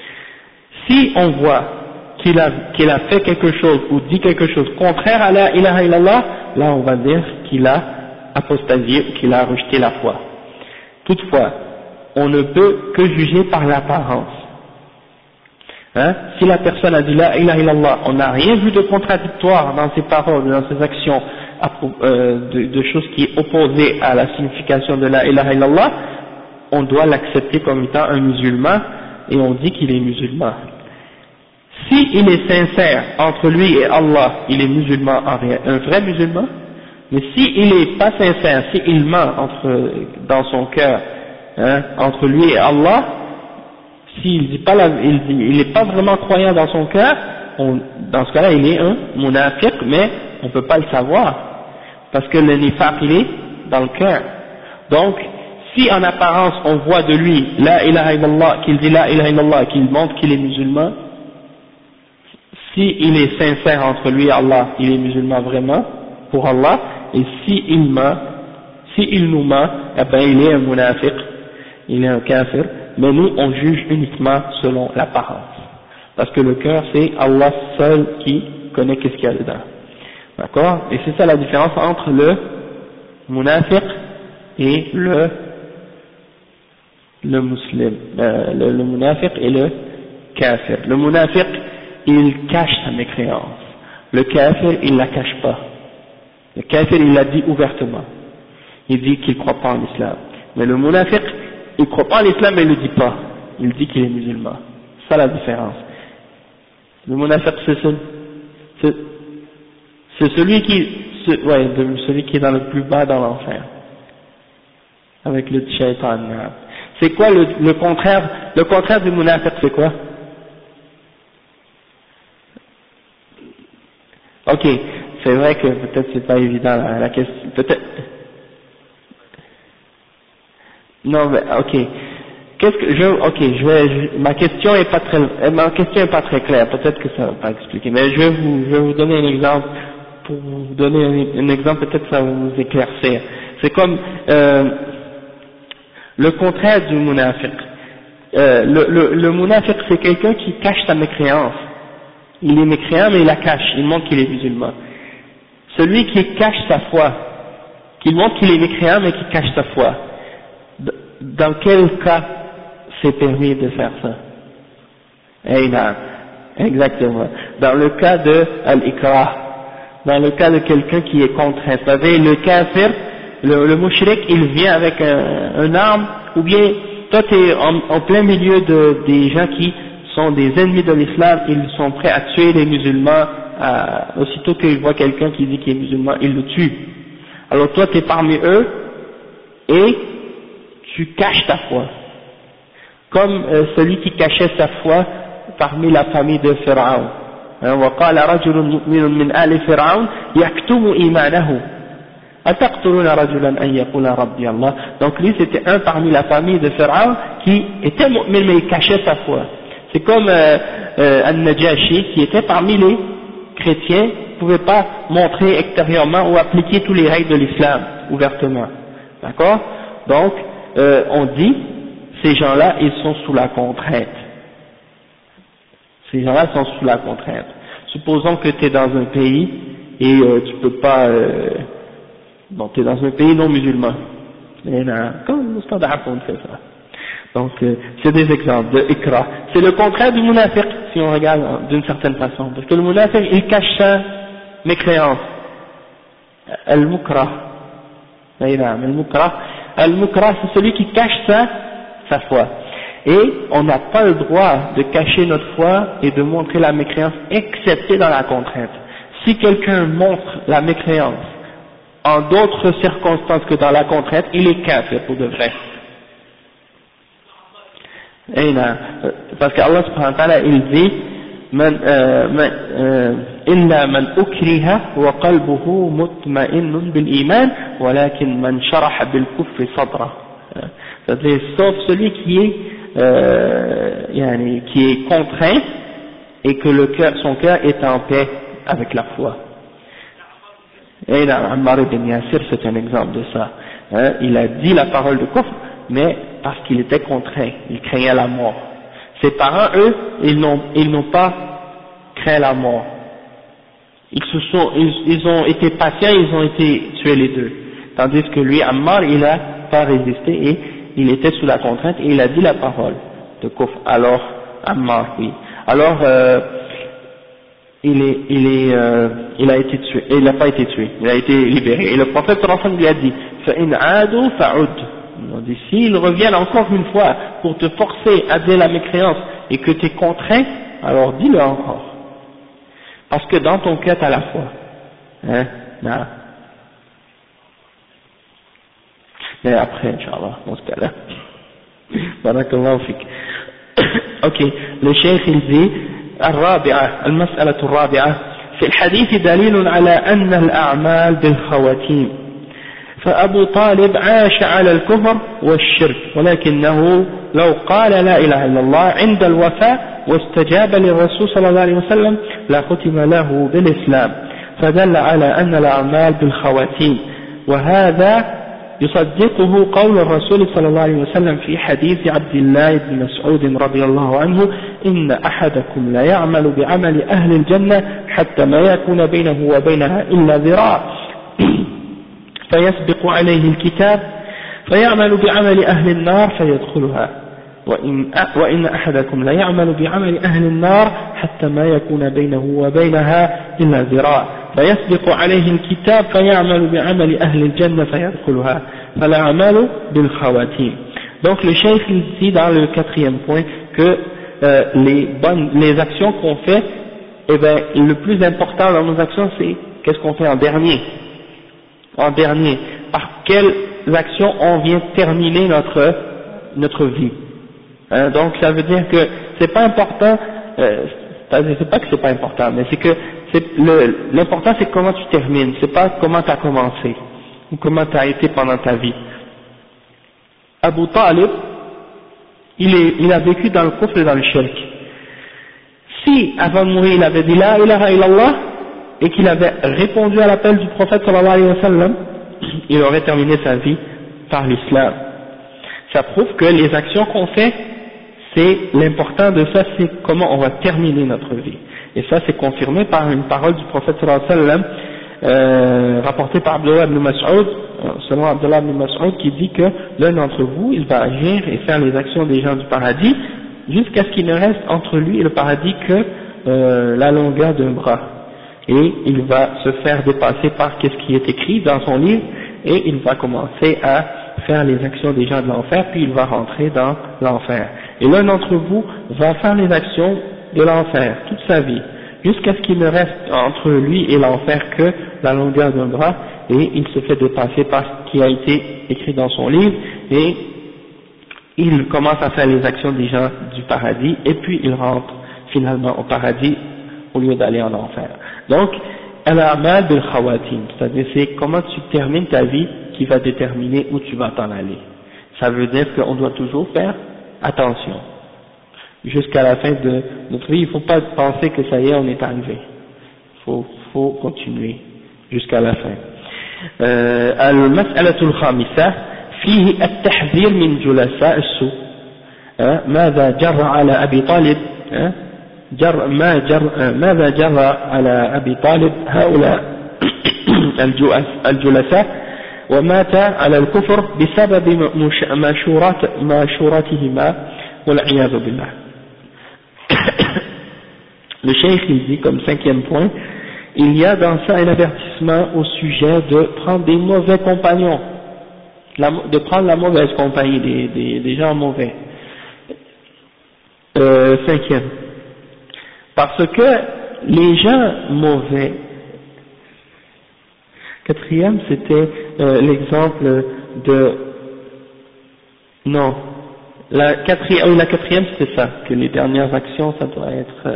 Si on voit qu'il a fait quelque chose ou dit quelque chose contraire à la ilaha illallah, là on va dire qu'il a apostasié ou qu'il a rejeté la foi. Toutefois, on ne peut que juger par l'apparence. Hein? Si la personne a dit la ilaha illallah, on n'a rien vu de contradictoire dans ses paroles, dans ses actions, de choses qui est opposées à la signification de la ilaha illallah, on doit l'accepter comme étant un musulman et on dit qu'il est musulman. Si il est sincère entre lui et Allah, il est musulman en rien, un vrai musulman. Mais si il n'est pas sincère, si il ment dans son cœur, hein, entre lui et Allah, s'il dit pas il n'est pas vraiment croyant dans son cœur, dans ce cas-là il est un munafiq, mais on ne peut pas le savoir, parce que le nifaq il est dans le cœur. Donc, si en apparence on voit de lui la ilaha illallah, qu'il dit la ilaha illallah, qu'il montre qu'il est musulman, si il est sincère entre lui et Allah, il est musulman vraiment pour Allah, et si il ment, si il nous ment, eh ben il est un munafiq, il est un kafir, mais nous on juge uniquement selon l'apparence, parce que le cœur c'est Allah seul qui connaît qu'est-ce qu'il y a dedans, d'accord? Et c'est ça la différence entre le munafiq et le musulman, le munafiq et le kafir. Le munafiq il cache sa mécréance, le kafir il la cache pas. Le kafir il l'a dit ouvertement, il dit qu'il ne croit pas en l'islam, mais le munafiq il ne croit pas en l'islam mais il ne le dit pas, il dit qu'il est musulman. C'est ça la différence. Le munafiq c'est celui qui est dans le plus bas dans l'enfer, avec le shaitan. C'est quoi le contraire du munafiq, c'est quoi? Ok, c'est vrai que peut-être c'est pas évident la question, peut-être. Non, mais ok. Ma question est pas très claire. Peut-être que ça va pas expliquer, mais je vais vous donner un exemple. Pour vous donner un exemple, peut-être ça va vous éclaircir. C'est comme le contraire du munafiq. Le munafiq, c'est quelqu'un qui cache sa mécréance. Il est mécréant mais il la cache, il montre qu'il est musulman. Celui qui cache sa foi, qui montre qu'il est mécréant mais qui cache sa foi, dans quel cas c'est permis de faire ça? Exactement. Dans le cas de al-ikrah, dans le cas de quelqu'un qui est contraint. Vous savez, le kafir, le mushrik, il vient avec un arme, ou bien toi tu es en plein milieu des gens qui sont des ennemis de l'islam, ils sont prêts à tuer les musulmans, aussitôt qu'ils voient quelqu'un qui dit qu'il est musulman, ils le tuent. Alors toi tu es parmi eux, et tu caches ta foi. Comme celui qui cachait sa foi parmi la famille de Pharaon. وقال رجل مؤمن من آل فرعون يكتم إيمانه. أتقتلون رجلا أن يقول ربي الله. Donc lui c'était un parmi la famille de Pharaon qui était mu'min mais il cachait sa foi. C'est comme An-Najashi qui était parmi les chrétiens, ne pouvait pas montrer extérieurement ou appliquer tous les règles de l'islam ouvertement. D'accord? Donc on dit ces gens-là ils sont sous la contrainte. Ces gens-là sont sous la contrainte. Supposons que tu es dans un pays et tu peux pas bon, tu es dans un pays non musulman. Comme le Stade Hafon fait ça. Donc, c'est des exemples de ikra. C'est le contraire du munafiq, si on regarde d'une certaine façon. Parce que le munafiq, il cache sa mécréance. Al-mukra. Al-mukra, c'est celui qui cache sa foi. Et on n'a pas le droit de cacher notre foi et de montrer la mécréance, excepté dans la contrainte. Si quelqu'un montre la mécréance en d'autres circonstances que dans la contrainte, il est kafir pour de vrai. Parce qu'Allah subhanahu wa ta'ala il dit إلا من أكره وقلبه مطمئن بالإيمان ولكن من شرح بالكفر صدره. C'est-à-dire sauf celui qui est contraint et que son cœur est en paix avec la foi. Et là, Ammar ibn Yasir, c'est un exemple de ça. Il a dit la parole de kufr, mais parce qu'il était contraint, il craignait la mort. Ses parents, eux, ils n'ont pas craint la mort. Ils ont été patients, ils ont été tués les deux. Tandis que lui, Ammar, il n'a pas résisté et il était sous la contrainte et il a dit la parole de kufr. Alors, Ammar, oui. Alors, il a été tué, et il n'a pas été tué, il a été libéré. Et le prophète lui a dit, فَإِنْ عَادُوا فَعُدْ. On dit, s'ils reviennent encore une fois pour te forcer à dire la mécréance et que tu es contraint, alors dis-le encore. Parce que dans ton cœur, tu as la foi. Non. Mais après, Inch'Allah, dans ce cas-là. Barakallahu fik. Ok, le cheikh il dit, الرابعة المسألة الرابعة في الحديث دليل على أن الأعمال بالخواتيم فأبو طالب عاش على الكفر والشرك ولكنه لو قال لا إله إلا الله عند الوفاة واستجاب للرسول صلى الله عليه وسلم لختم له بالإسلام فدل على أن الأعمال بالخواتيم وهذا يصدقه قول الرسول صلى الله عليه وسلم في حديث عبد الله بن مسعود رضي الله عنه إن أحدكم لا يعمل بعمل أهل الجنة حتى ما يكون بينه وبينها إلا ذراع فيسبق عليه الكتاب فيعمل بعمل أهل النار فيدخلها وإن أحدكم لا يعمل بعمل أهل النار حتى ما يكون بينه وبينها إلا ذراع فيسبق عليه الكتاب فيعمل بعمل أهل الجنة فيدخلها فالأعمال بالخواتيم. Donc le cheikh dit dans le quatrième point que les actions qu'on fait, eh ben, le plus important dans nos actions c'est qu'est-ce qu'on fait en dernier. Par quelles actions on vient terminer notre vie. Donc ça veut dire que c'est pas important, c'est pas que c'est pas important, mais c'est que l'important c'est comment tu termines, c'est pas comment tu as commencé ou comment tu as été pendant ta vie. Abu Talib, il a vécu dans le kufr et dans le shirk. Si avant de mourir il avait dit la ilaha illallah et qu'il avait répondu à l'appel du prophète sallallahu alayhi wa sallam, il aurait terminé sa vie par l'islam. Ça prouve que les actions qu'on fait, c'est l'important de ça, c'est comment on va terminer notre vie. Et ça c'est confirmé par une parole du prophète sallallahu alayhi wa sallam, rapportée par Abdullah ibn Mas'ud, selon Abdullah ibn Mas'ud, qui dit que l'un d'entre vous, il va agir et faire les actions des gens du paradis, jusqu'à ce qu'il ne reste entre lui et le paradis que la longueur d'un bras. Et il va se faire dépasser par ce qui est écrit dans son livre, et il va commencer à faire les actions des gens de l'enfer, puis il va rentrer dans l'enfer. Et l'un d'entre vous va faire les actions de l'enfer toute sa vie, jusqu'à ce qu'il ne reste entre lui et l'enfer que la longueur d'un bras, et il se fait dépasser par ce qui a été écrit dans son livre, et il commence à faire les actions des gens du paradis, et puis il rentre finalement au paradis au lieu d'aller en enfer. Donc, al-a'mal bil khawatim, c'est-à-dire c'est comment tu termines ta vie qui va déterminer où tu vas t'en aller. Ça veut dire qu'on doit toujours faire attention. Jusqu'à la fin de notre vie, il ne faut pas penser que ça y est, on est arrivé. Il faut continuer jusqu'à la fin. المسألة الخامسة فيه التحذير من جلساء السوء. ماذا جرى على أبي طالب ماذا جرى على أبي طالب هؤلاء الجلساء ومات على الكفر بسبب مشورتهما والعياذ بالله. Le cheikh il dit comme cinquième point, il y a dans ça un avertissement au sujet de prendre des mauvais compagnons, de prendre la mauvaise compagnie des gens mauvais. Cinquième, parce que les gens mauvais. Quatrième, c'était l'exemple de... Non, la quatrième c'était ça, que les dernières actions ça doit être...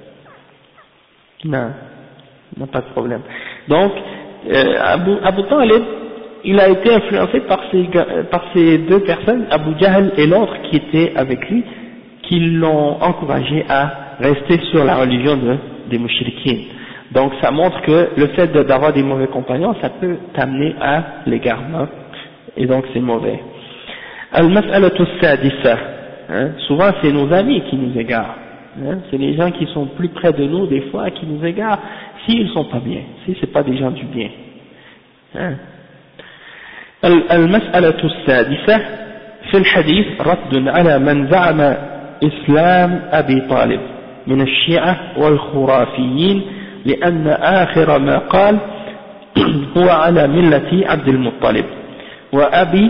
Non, pas de problème. Donc, Abu Talib, il a été influencé par ces deux personnes, Abu Jahl et l'autre qui était avec lui, qui l'ont encouragé à rester sur la religion des mouchriquines. Donc ça montre que le fait d'avoir des mauvais compagnons, ça peut t'amener à l'égarement, et donc c'est mauvais. Al-mas'alatu as-sadisa, souvent c'est nos amis qui nous égarent, c'est les gens qui sont plus près de nous des fois qui nous égarent, s'ils sont pas bien, si c'est pas des gens du bien. Al-mas'alatu as-sadisa في الحديث رد على من زعم إسلام أبي طالب من الشيعة والخرافيين لأن آخر ما قال هو على ملة عبد المطلب وأبى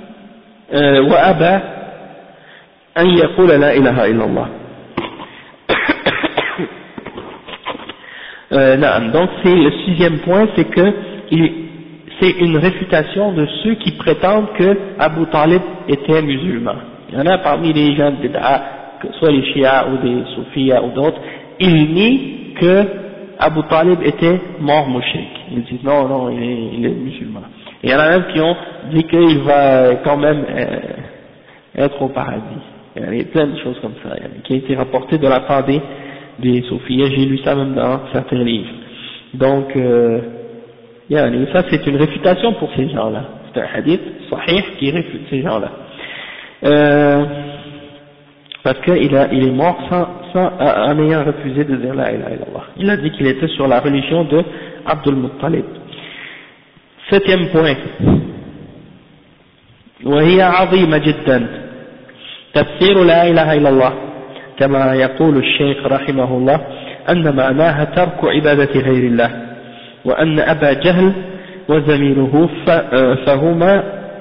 أن يقول لا إله إلا الله. Donc c'est le sixième point, c'est que c'est une réfutation de ceux qui prétendent que Abu Talib était musulman. Il y en a parmi les gens de Bid'a, que soit les Shia ou des Soufis ou d'autres, ils nient que Abu Talib était mort mouchrik. Ils disent non, il est musulman. Et il y en a même qui ont dit qu'il va quand même être au paradis. Il y a plein de choses comme ça, qui a été rapporté de la part des Soufis. J'ai lu ça même dans certains livres. Donc, ça c'est une réfutation pour ces gens-là. C'est un hadith sahih qui réfute ces gens-là. Parce qu'il est mort en ayant refusé de dire la ilaha illallah. Il a dit qu'il était sur la religion de Abdul Muttalib. Septième point. وهي عظيمة جدا تفسير لا إله إلا الله كما يقول الشيخ رحمه الله أن معناها ترك عبادة غير الله وأن أبا جهل وزميله فهما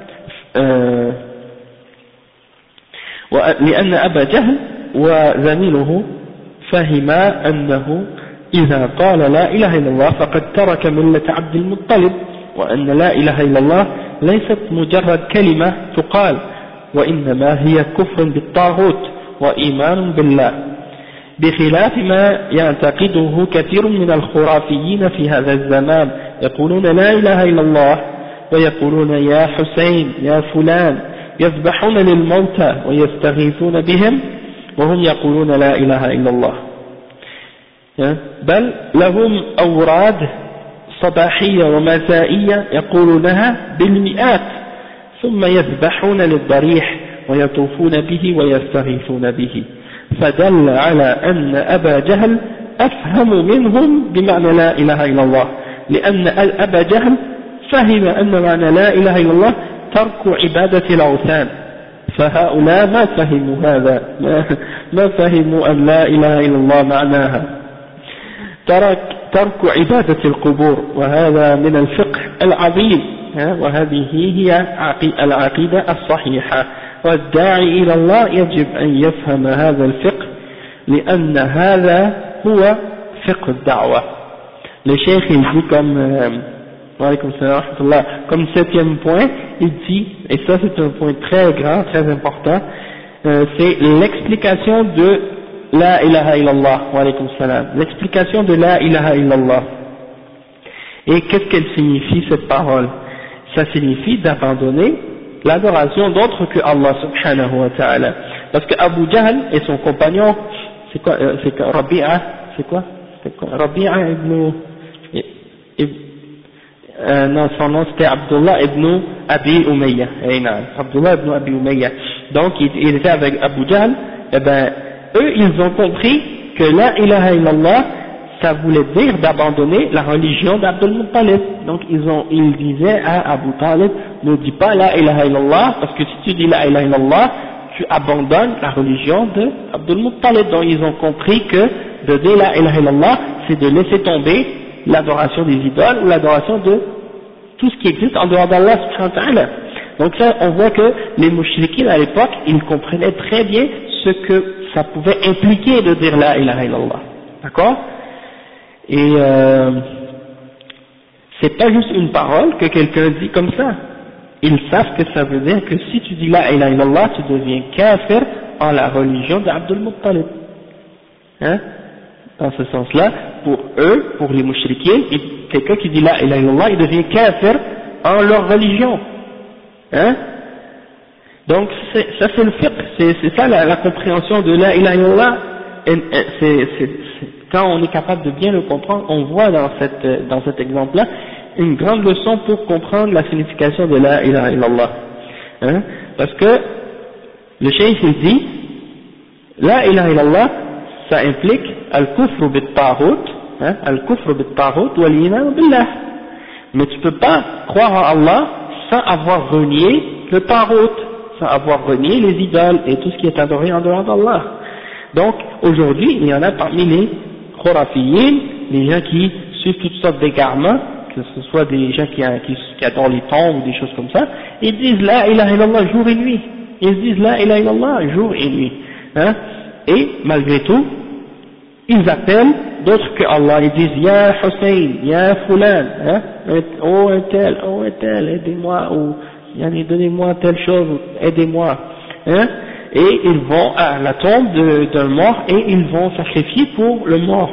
لأن أبا جهل وزميله فهما أنه إذا قال لا إله إلا الله فقد ترك ملة عبد المطلب وأن لا إله إلا الله ليست مجرد كلمة تقال وإنما هي كفر بالطاغوت وإيمان بالله بخلاف ما يعتقده كثير من الخرافيين في هذا الزمان يقولون لا إله إلا الله ويقولون يا حسين يا فلان يذبحون للموتى ويستغيثون بهم وهم يقولون لا إله إلا الله بل لهم أوراد صباحية ومسائية يقولونها بالمئات ثم يذبحون للضريح ويطوفون به ويستغيثون به فدل على أن أبا جهل أفهم منهم بمعنى لا إله إلا الله لأن أبا جهل فهم أن معنى لا إله إلا الله ترك عبادة الأوثان فهؤلاء ما فهموا هذا ما فهموا أن لا إله إلا الله معناها ترك عبادة القبور وهذا من الفقه العظيم وهذه هي العقيدة الصحيحة والداعي إلى الله يجب أن يفهم هذا الفقه لأن هذا هو فقه الدعوة. Le cheikh il dit comme septième point, il dit, et ça c'est un point très grand, très important, c'est l'explication de la ilaha illallah, wa alaykum salam, l'explication de la ilaha illallah. Et qu'est-ce qu'elle signifie cette parole? Ça signifie d'abandonner l'adoration d'autres que Allah subhanahu wa ta'ala. Parce que Abu Jahl et son compagnon, c'est quoi, Rabi'a, c'est quoi? Rabi'a non, son nom c'était Abdullah ibn Abi Umayya. Abdullah ibn Abi Umayya. Donc, il était avec Abu Jahl, et ben, eux, ils ont compris que la ilaha illallah, ça voulait dire d'abandonner la religion d'Abdul Muttalib. Donc, ils disaient à Abu Talib, ne dis pas la ilaha illallah, parce que si tu dis la ilaha illallah, tu abandonnes la religion de Abdul Muttalib. Donc, ils ont compris que de dire la ilaha illallah, c'est de laisser tomber l'adoration des idoles ou l'adoration de tout ce qui existe en dehors d'Allah subhanahu wa ta'ala. Donc ça, on voit que les mouchriquins à l'époque, ils comprenaient très bien ce que ça pouvait impliquer de dire la ilaha illallah. D'accord? Et c'est pas juste une parole que quelqu'un dit comme ça. Ils savent que ça veut dire que si tu dis la ilaha illallah, tu deviens kafir en la religion d'Abdul Muttalib. Hein? Dans ce sens-là, pour eux, pour les mouchriquins, quelqu'un qui dit la ilaha illallah, il devient kafir en leur religion. Hein? Donc ça c'est le fiqh, c'est ça la compréhension de la ilaha illallah. Quand on est capable de bien le comprendre, on voit dans cet exemple-là une grande leçon pour comprendre la signification de la ilaha illallah. Hein? Parce que le cheikh il dit la ilaha illallah, ça implique al-kufr bit-taghut, hein, al-kufr bit-taghut wal iman billah. Mais tu peux pas croire en Allah sans avoir renié le taghut, sans avoir renié les idoles et tout ce qui est adoré en dehors d'Allah. Donc aujourd'hui, il y en a parmi les khurafiyin, les gens qui suivent toutes sortes d'égarements, que ce soit des gens qui adorent les tombes ou des choses comme ça, ils disent la ilaha illallah jour et nuit. Ils disent la ilaha illallah jour et nuit. Hein? Et malgré tout, ils appellent d'autres que Allah, ils disent Ya Hussein, Ya Fulan, hein? Oh un tel, aidez-moi, ou donnez-moi telle chose, aidez-moi. Hein? Et ils vont à la tombe d'un mort et ils vont sacrifier pour le mort.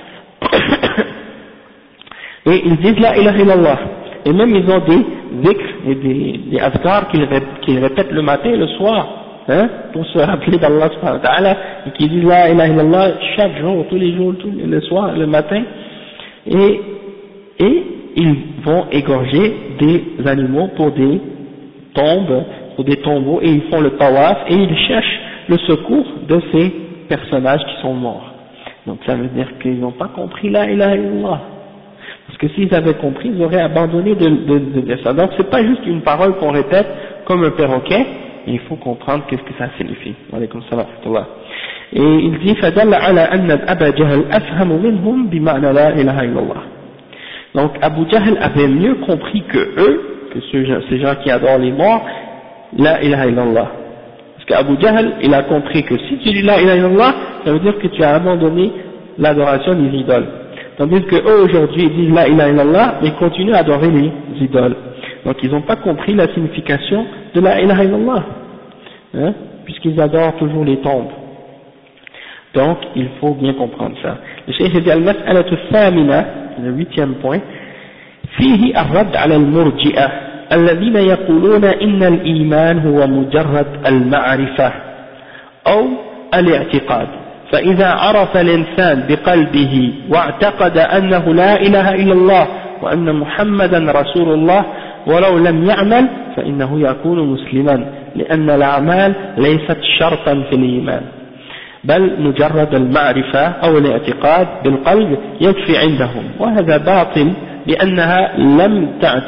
Et ils disent la ilaha illallah. Et même ils ont des zikr et des azkar qu'ils répètent le matin et le soir. Hein, pour se rappeler d'Allah subhanahu wa ta'ala, et qui disent la ilaha illallah chaque jour, tous les jours, le soir, le matin, et ils vont égorger des animaux pour des tombes, pour des tombeaux, et ils font le tawaf, et ils cherchent le secours de ces personnages qui sont morts. Donc ça veut dire qu'ils n'ont pas compris la ilaha illallah. Parce que s'ils avaient compris, ils auraient abandonné de dire ça. Donc c'est pas juste une parole qu'on répète comme un perroquet, il faut comprendre qu'est-ce que ça signifie. Alaykoum salam wa rahmatullah. Et il dit فَدَلَّ عَلَى أَنَّ أَبَا جَهْلَ أَفْهَمُ مِنْهُمْ بِمَعْنَى لَا إِلَهَ إِلَّا اللَّهِ. Donc Abu Jahl avait mieux compris que eux, que ces gens qui adorent les morts, la ilaha illallah. Parce qu'Abu Jahl, il a compris que si tu dis la ilaha illallah, ça veut dire que tu as abandonné l'adoration des idoles. Tandis que eux aujourd'hui ils disent la ilaha illallah, mais ils continuent à adorer les idoles. Donc ils n'ont pas compris la signification de la ilaha illallah, hein, puisqu'ils adorent toujours les tombes. Donc il faut bien comprendre ça. Le cheikh dit al-mas'alatu thamina, le 8e point, فيه الرد على المرجئة الذين يقولون إن الإيمان هو مجرد المعرفة أو الاعتقاد، فإذا عرف الإنسان بقلبه واعتقد أنه لا إله إلا الله وأن محمدا رسول الله ولو لم يعمل فإنه يكون مسلما، لأن الأعمال ليست شرطا في الإيمان، بل مجرد المعرفة أو الاعتقاد بالقلب يكفي عندهم، وهذا باطل لأنها لم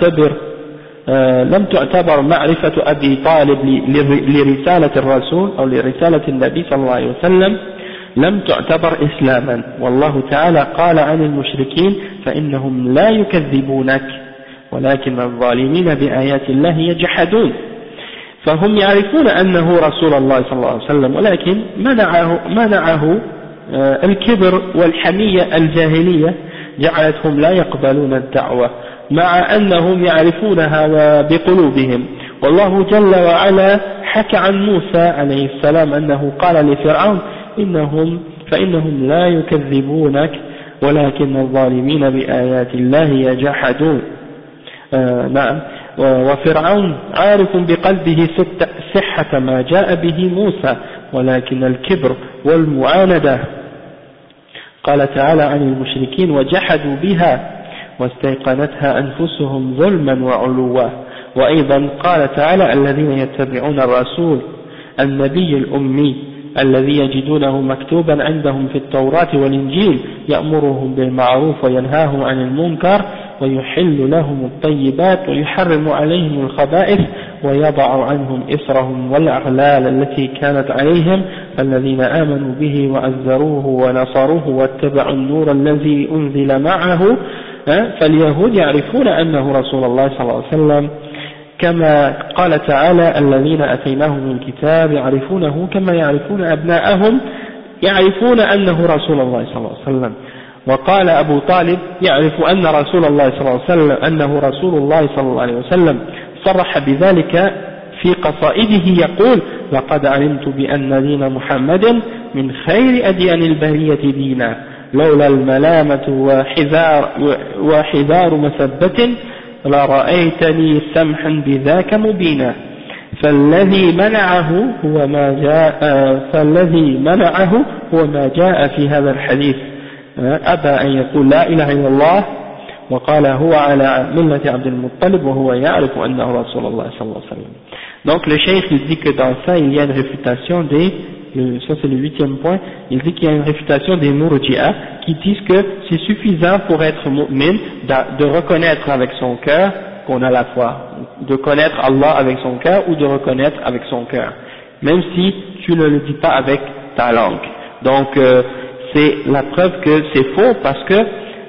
تعتبر معرفة أبي طالب لرسالة الرسول أو لرسالة النبي صلى الله عليه وسلم لم تعتبر إسلاما، والله تعالى قال عن المشركين فإنهم لا يكذبونك ولكن الظالمين بآيات الله يجحدون. فهم يعرفون أنه رسول الله صلى الله عليه وسلم، ولكن منعه الكبر والحمية الجاهلية جعلتهم لا يقبلون الدعوة مع أنهم يعرفونها بقلوبهم. والله جل وعلا حكى عن موسى عليه السلام أنه قال لفرعون فإنهم لا يكذبونك ولكن الظالمين بآيات الله يجحدون. نعم. وفرعون عارف بقلبه صحة ما جاء به موسى ولكن الكبر والمعاندة. قال تعالى عن المشركين وجحدوا بها واستيقنتها أنفسهم ظلما وعلوا. وأيضا قال تعالى الذين يتبعون الرسول النبي الأمي الذي يجدونه مكتوبا عندهم في التوراة والإنجيل يأمرهم بالمعروف وينهاهم عن المنكر ويحل لهم الطيبات ويحرم عليهم الخبائث ويضع عنهم إسرهم والأغلال التي كانت عليهم الذين آمنوا به وعزروه ونصروه واتبعوا النور الذي أنزل معه. فاليهود يعرفون أنه رسول الله صلى الله عليه وسلم كما قال تعالى الذين أتيناهم الكتاب يعرفونه كما يعرفون أبناءهم يعرفون أنه رسول الله صلى الله عليه وسلم. وقال أبو طالب يعرف أن رسول الله صلى الله عليه وسلم أنه رسول الله صلى الله عليه وسلم صرح بذلك في قصائده يقول لقد علمت بأن دين محمد من خير أديان البرية دينا لولا الملامة وحذار مسبة لرأيتني سمحا بذاك مبينا. فالذي منعه هو ما جاء في هذا الحديث أبى أن يقول لا إله إلا الله وقال هو على ملة عبد المطلب وهو يعرف أنه رسول الله صلى الله عليه وسلم. Donc le cheikh il dit que dans ça il y a une réfutation ça c'est le 8e point, il dit qu'il y a une réfutation des Murji'a qui disent que c'est suffisant pour être mu'min de reconnaître avec son cœur qu'on a la foi, de connaître Allah avec son cœur ou de reconnaître avec son cœur, même si tu ne le dis pas avec ta langue. Donc c'est la preuve que c'est faux parce que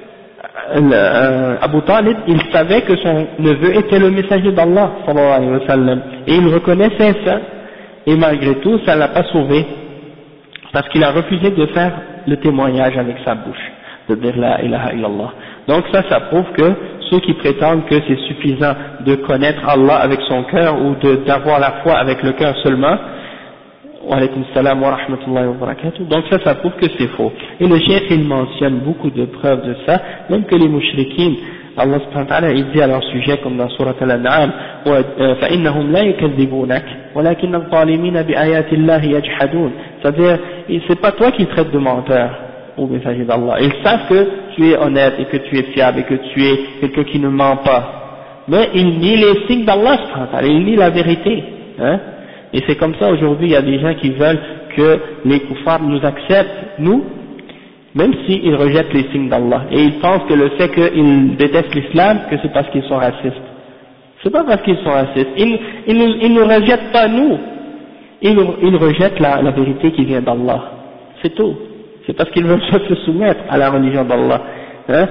Abu Talib il savait que son neveu était le messager d'Allah sallallahu alayhi wa sallam et il reconnaissait ça. Et malgré tout, ça ne l'a pas sauvé, parce qu'il a refusé de faire le témoignage avec sa bouche, de dire la ilaha illallah. Donc ça prouve que ceux qui prétendent que c'est suffisant de connaître Allah avec son cœur ou d'avoir la foi avec le cœur seulement, wa alaykum salam wa rahmatullahi wa barakatuh, donc ça prouve que c'est faux. Et le cheikh il mentionne beaucoup de preuves de ça, même que les mushrikin, Allah subhanahu wa ta'ala il dit à leur sujet comme dans Surat Al-An'am فَإِنَّهُمْ لَا يُكَذِّبُونَكَ وَلَكِنَّ الظَّالِمِينَ بِآيَاتِ اللَّهِ يَجْحَدُونَ. C'est-à-dire, c'est pas toi qui traites de menteur au messager d'Allah. Ils savent que tu es honnête et que tu es fiable et que tu es quelqu'un qui ne ment pas. Mais ils nient les signes d'Allah subhanahu wa ta'ala, ils nient la vérité. Hein? Et c'est comme ça aujourd'hui, il y a des gens qui veulent que les kuffars nous acceptent, nous, même s'ils rejettent les signes d'Allah. Et ils pensent que le fait qu'ils détestent l'islam, que c'est parce qu'ils sont racistes. C'est pas parce qu'ils sont racistes. Ils ne rejettent pas nous. Ils rejettent la vérité qui vient d'Allah. C'est tout. C'est parce qu'ils veulent se soumettre à la religion d'Allah. Hein?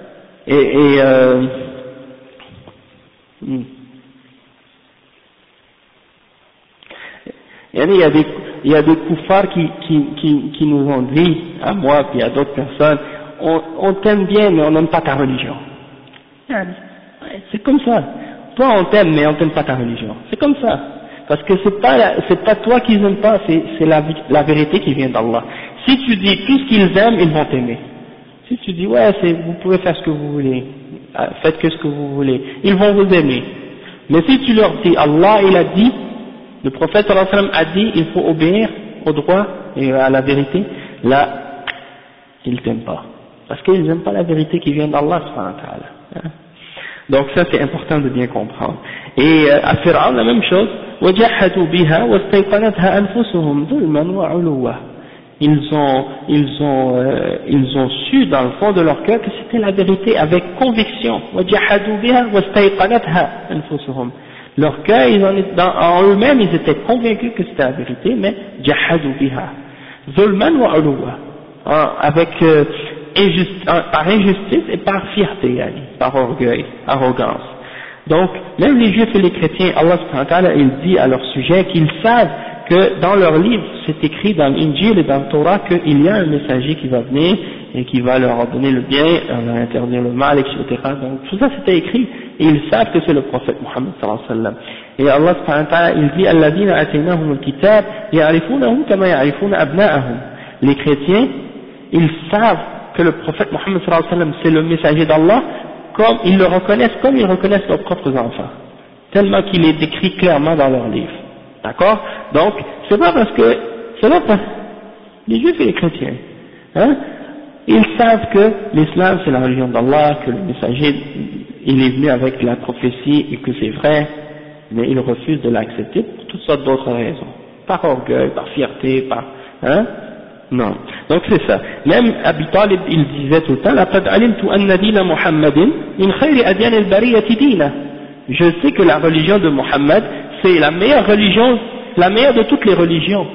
Il y a des kuffars qui nous ont dit, à moi puis à d'autres personnes, on t'aime bien mais on n'aime pas ta religion. C'est comme ça. Toi on t'aime mais on t'aime pas ta religion. C'est comme ça. Parce que c'est pas toi qu'ils n'aiment pas, c'est la vérité qui vient d'Allah. Si tu dis tout ce qu'ils aiment, ils vont t'aimer. Si tu dis ouais vous pouvez faire ce que vous voulez, faites que ce que vous voulez, ils vont vous aimer. Mais si tu leur dis Allah il a dit, le prophète sallallahu alayhi wa sallam a dit il faut obéir au droit et à la vérité, là ils t'aiment pas. Parce qu'ils n'aiment pas la vérité qui vient d'Allah subhanahu wa ta'ala. Donc ça c'est important de bien comprendre. Et à Fir'aun la même chose, وَجَحَدُوا بِهَا وَاسْتَيْقَنَتْهَا أَنفُسُهُمْ ظُلْمًا وَعُلُوًّا. Ils ont su dans le fond de leur cœur que c'était la vérité avec conviction. وَجَحَدُوا بِهَا وَاسْتَيْقَنَتْهَا أَنفُسُهُمْ. Leur cœur, en eux-mêmes, ils étaient convaincus que c'était la vérité, mais جَحَدُوا بِهَا ظُلْمًا وَعُلُوًّا. Avec par injustice et par fierté, par orgueil, arrogance. Donc, même les juifs et les chrétiens, Allah subhanahu wa ta'ala, il dit à leur sujet qu'ils savent que dans leur livre, c'est écrit dans l'Injil et dans le Torah qu'il y a un messager qui va venir et qui va leur ordonner le bien, leur interdire le mal, etc. Donc, tout ça c'était écrit et ils savent que c'est le prophète Muhammad sallallahu alayhi wa sallam. Et Allah subhanahu wa ta'ala, il dit, alladhina ataynahum al-kitab ya'rifunahu kama ya'rifuna abna'ahum. Les chrétiens, ils savent que le prophète Mohammed sallallahu alayhi wa sallam c'est le messager d'Allah, comme ils le reconnaissent, comme ils reconnaissent leurs propres enfants, tellement qu'il est décrit clairement dans leurs livres. D'accord? Donc, c'est pas parce que les juifs et les chrétiens, hein, ils savent que l'islam c'est la religion d'Allah, que le messager il est venu avec la prophétie et que c'est vrai, mais ils refusent de l'accepter pour toutes sortes d'autres raisons, par orgueil, par fierté, hein? Non. Donc c'est ça. Même Abi Talib, il disait tout le temps, لَقَدْ عَلِمْتُ أَنَّ دِينَ مُحَمَّدٍ مِنْ خَيْرِ أَدْيَانِ الْبَرِيَّةِ دِينًا. Je sais que la religion de Mohammed, c'est la meilleure religion, la meilleure de toutes les religions.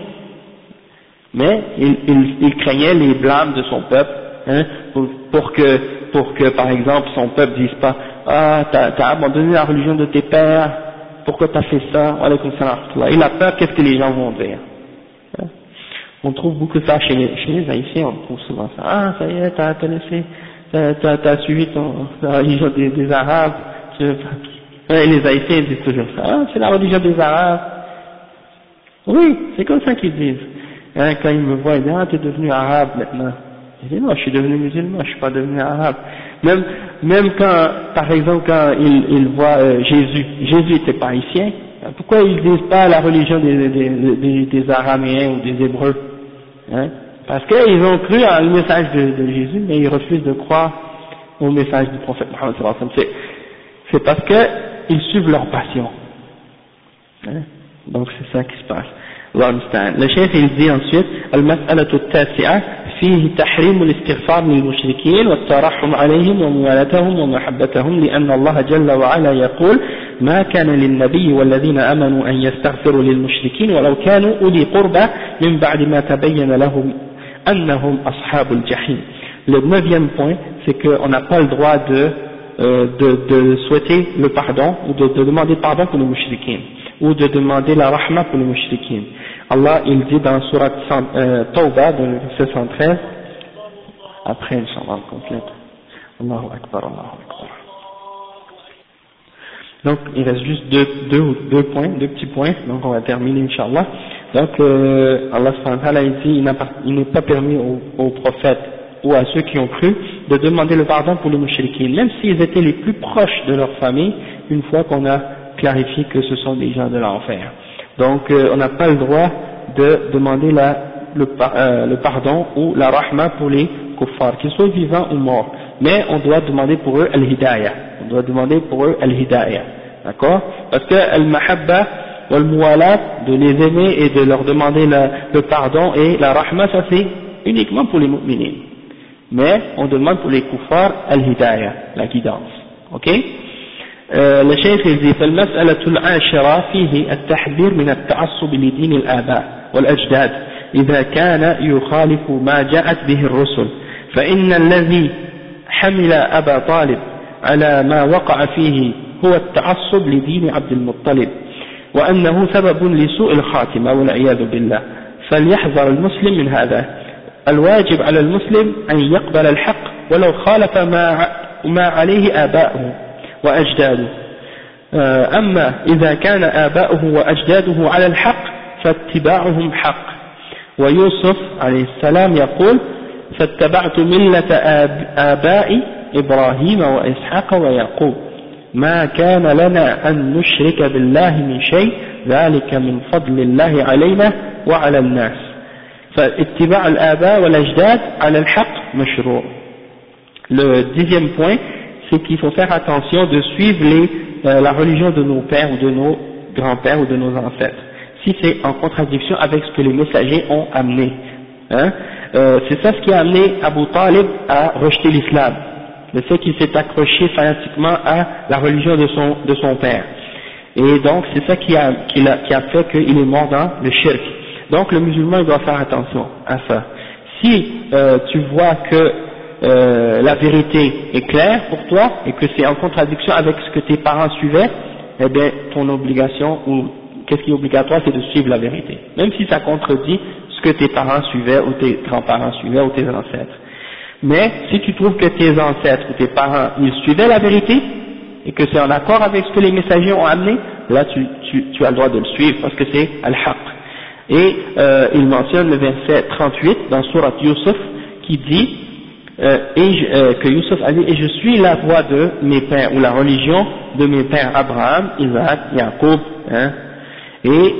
Mais il craignait les blâmes de son peuple, hein, pour que par exemple son peuple dise pas, ah t'as abandonné la religion de tes pères, pourquoi t'as fait ça, il a peur, qu'est-ce que les gens vont dire, hein. On trouve beaucoup ça chez les Haïtiens, on trouve souvent ça, ah ça y est, t'as suivi la religion des Arabes, et les Haïtiens disent toujours ça, ah c'est la religion des Arabes, oui, c'est comme ça qu'ils disent. Hein, quand ils me voient, ils disent, ah, t'es devenu arabe maintenant. Je dis, non, je suis devenu musulman, je suis pas devenu arabe. Même quand, par exemple, quand ils voient Jésus était pas haïtien, pourquoi ils disent pas la religion des Araméens ou des Hébreux, hein? Parce qu'ils ont cru à le message de Jésus, mais ils refusent de croire au message du prophète Mohammed sallallahu alayhi wa sallam. C'est parce qu'ils suivent leur passion. Hein? Donc c'est ça qui se passe. الله المستعان. الشيخ يزي ensuite المسألة التاسعة فيه تحريم الاستغفار للمشركين والترحم عليهم وموالاتهم ومحبتهم لأن الله جل وعلا يقول ما كان للنبي والذين آمنوا أن يستغفروا للمشركين ولو كانوا أولي قربى من بعد ما تبين لهم أنهم أصحاب الجحيم. Le 9e point, c'est qu'on n'a pas le droit de souhaiter le pardon ou de demander pardon pour les mushrikines, ou de demander la rahma pour les mushrikines. Allah il dit dans Surat Tawbah, dans le verset 113, après Inch'Allah complète. Allahu Akbar, Allahu Akbar. Donc il reste juste deux petits points, donc on va terminer Inch'Allah. Donc Allah subhanahu wa ta'ala il dit il n'est pas permis aux prophètes ou à ceux qui ont cru de demander le pardon pour les mushrikines, même s'ils étaient les plus proches de leur famille, une fois qu'on a clarifié que ce sont des gens de l'enfer. Donc on n'a pas le droit de demander le pardon ou la rahma pour les kuffars, qu'ils soient vivants ou morts, mais on doit demander pour eux al-hidayah, d'accord, parce que al-mahabba wal-muwalat, de les aimer et de leur demander le pardon et la rahma, ça c'est uniquement pour les mu'minines, mais on demande pour les kuffars al-hidayah, la guidance, ok. الشيخ يقول فالمسألة العاشرة فيه التحذير من التعصب لدين الآباء والأجداد إذا كان يخالف ما جاءت به الرسل، فإن الذي حمل أبا طالب على ما وقع فيه هو التعصب لدين عبد المطلب، وأنه سبب لسوء الخاتمة والعياذ بالله، فليحذر المسلم من هذا. الواجب على المسلم أن يقبل الحق ولو خالف ما عليه آباؤه وأجداده، أما إذا كان آباؤه وأجداده على الحق فاتباعهم حق. ويوسف عليه السلام يقول فاتبعت ملة آبائي إبراهيم وإسحاق ويعقوب ما كان لنا أن نشرك بالله من شيء ذلك من فضل الله علينا وعلى الناس. فاتباع الآباء والأجداد على الحق مشروع. Le 10e point, c'est qu'il faut faire attention de suivre la religion de nos pères ou de nos grands-pères ou de nos ancêtres, si c'est en contradiction avec ce que les messagers ont amené, hein. C'est ça ce qui a amené Abu Talib à rejeter l'islam, le fait qu'il s'est accroché fanatiquement à la religion de son père, et donc c'est ça qui a fait qu'il est mort dans le shirk. Donc le musulman il doit faire attention à ça. Si tu vois que la vérité est claire pour toi et que c'est en contradiction avec ce que tes parents suivaient, eh bien ton obligation, ou qu'est-ce qui est obligatoire, c'est de suivre la vérité, même si ça contredit ce que tes parents suivaient ou tes grands-parents suivaient ou tes ancêtres. Mais si tu trouves que tes ancêtres ou tes parents ils suivaient la vérité et que c'est en accord avec ce que les messagers ont amené, là tu as le droit de le suivre parce que c'est al-haq. Et il mentionne le verset 38 dans Surat Yusuf qui dit que Youssef a dit, et je suis la voie de mes pères, ou la religion de mes pères Abraham, Isaac, Jacob, hein, et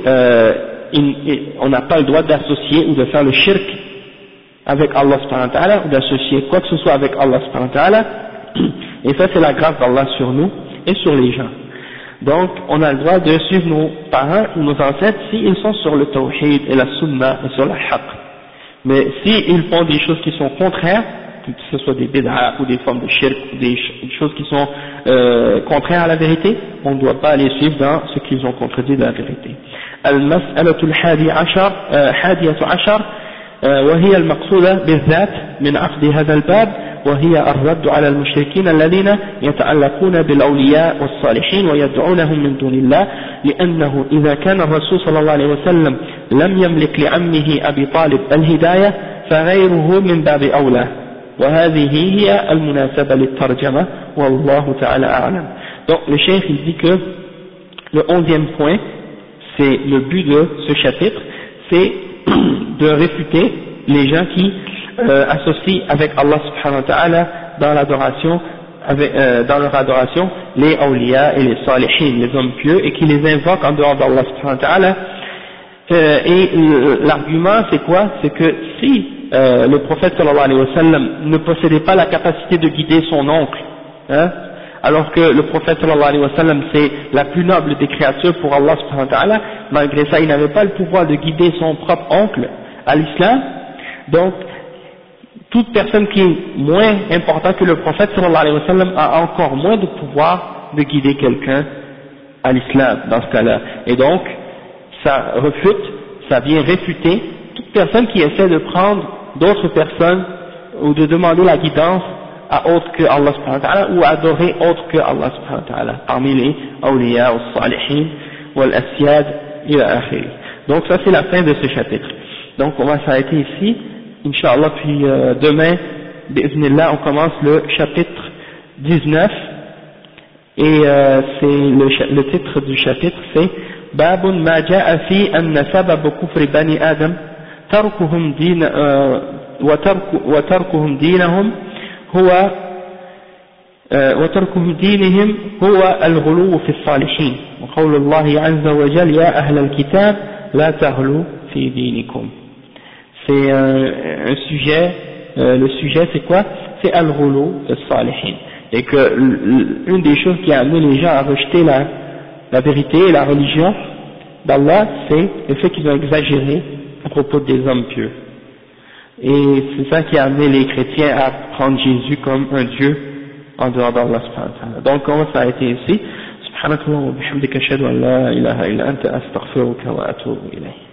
on n'a pas le droit d'associer ou de faire le shirk avec Allah subhanahu wa ta'ala, ou d'associer quoi que ce soit avec Allah subhanahu wa ta'ala, et ça c'est la grâce d'Allah sur nous et sur les gens. Donc on a le droit de suivre nos parents ou nos ancêtres s'ils sont sur le tawhid et la sunna et sur la haqq. Mais s'ils font des choses qui sont contraires, que ce soit des bid'a ou des formes de shirk, ou des choses qui sont contraires à la vérité, on ne doit pas les suivre dans ce qu'ils ont contredit de la vérité. Al-mas'alatu al-hadiyatu ashar وهي المقصودة بالذات من عقد هذا الباب وهي الرد على المشركين الذين يتعلقون بالأولياء والصالحين ويدعونهم من دون الله لأنه إذا كان الرسول صلى الله عليه وسلم لم يملك لعمه أبي طالب الهداية فغيره من باب أولى وهذه هي المناسبة للترجمة والله تعالى أعلم. Donc le cheikh il dit que le 11e point, c'est le but de ce chapitre, c'est de réfuter les gens qui associent avec Allah subhanahu wa ta'ala dans l'adoration, dans leur adoration, les awliya et les salihin, les hommes pieux, et qui les invoquent en dehors d'Allah subhanahu wa ta'ala. Et l'argument c'est quoi? C'est que si le prophète sallallahu alayhi wa sallam ne possédait pas la capacité de guider son oncle, hein, alors que le prophète sallallahu alayhi wa sallam c'est la plus noble des créatures pour Allah subhanahu wa ta'ala, malgré ça il n'avait pas le pouvoir de guider son propre oncle à l'islam. Donc toute personne qui est moins importante que le prophète sallallahu alayhi wa sallam a encore moins de pouvoir de guider quelqu'un à l'islam dans ce cas-là. Et donc ça refute, ça vient réfuter toute personne qui essaie de prendre d'autres personnes ou de demander la guidance à autre que Allah subhanahu wa ta'ala ou à adorer autre que Allah subhanahu wa ta'ala parmi les awliya, les salihin, wal asyad ila akhiri. Donc ça c'est la fin de ce chapitre. Donc on va s'arrêter ici, Inch'Allah, puis demain, bi'idhnillah, on commence le chapitre 19 et c'est le titre du chapitre c'est باب ما جاء في أن سبب كفر بني آدم تركهم دينهم هو وتركهم دينهم هو الغلو في الصالحين وقول الله عز وجل يا أهل الكتاب لا تغلوا في دينكم. C'est un sujet, le sujet c'est quoi? C'est al-ghulu as-salihin, et que une des choses qui a amené les gens à rejeter la vérité et la religion d'Allah, c'est le fait qu'ils ont exagéré à propos des hommes pieux. Et c'est ça qui a amené les chrétiens à prendre Jésus comme un Dieu en dehors d'Allah subhanahu wa ta'ala. Donc on va s'arrêter ici. Subhanakallah wa bihamdika ashhadu an la ilaha illa anta astaghfiruka wa atubu ilayk.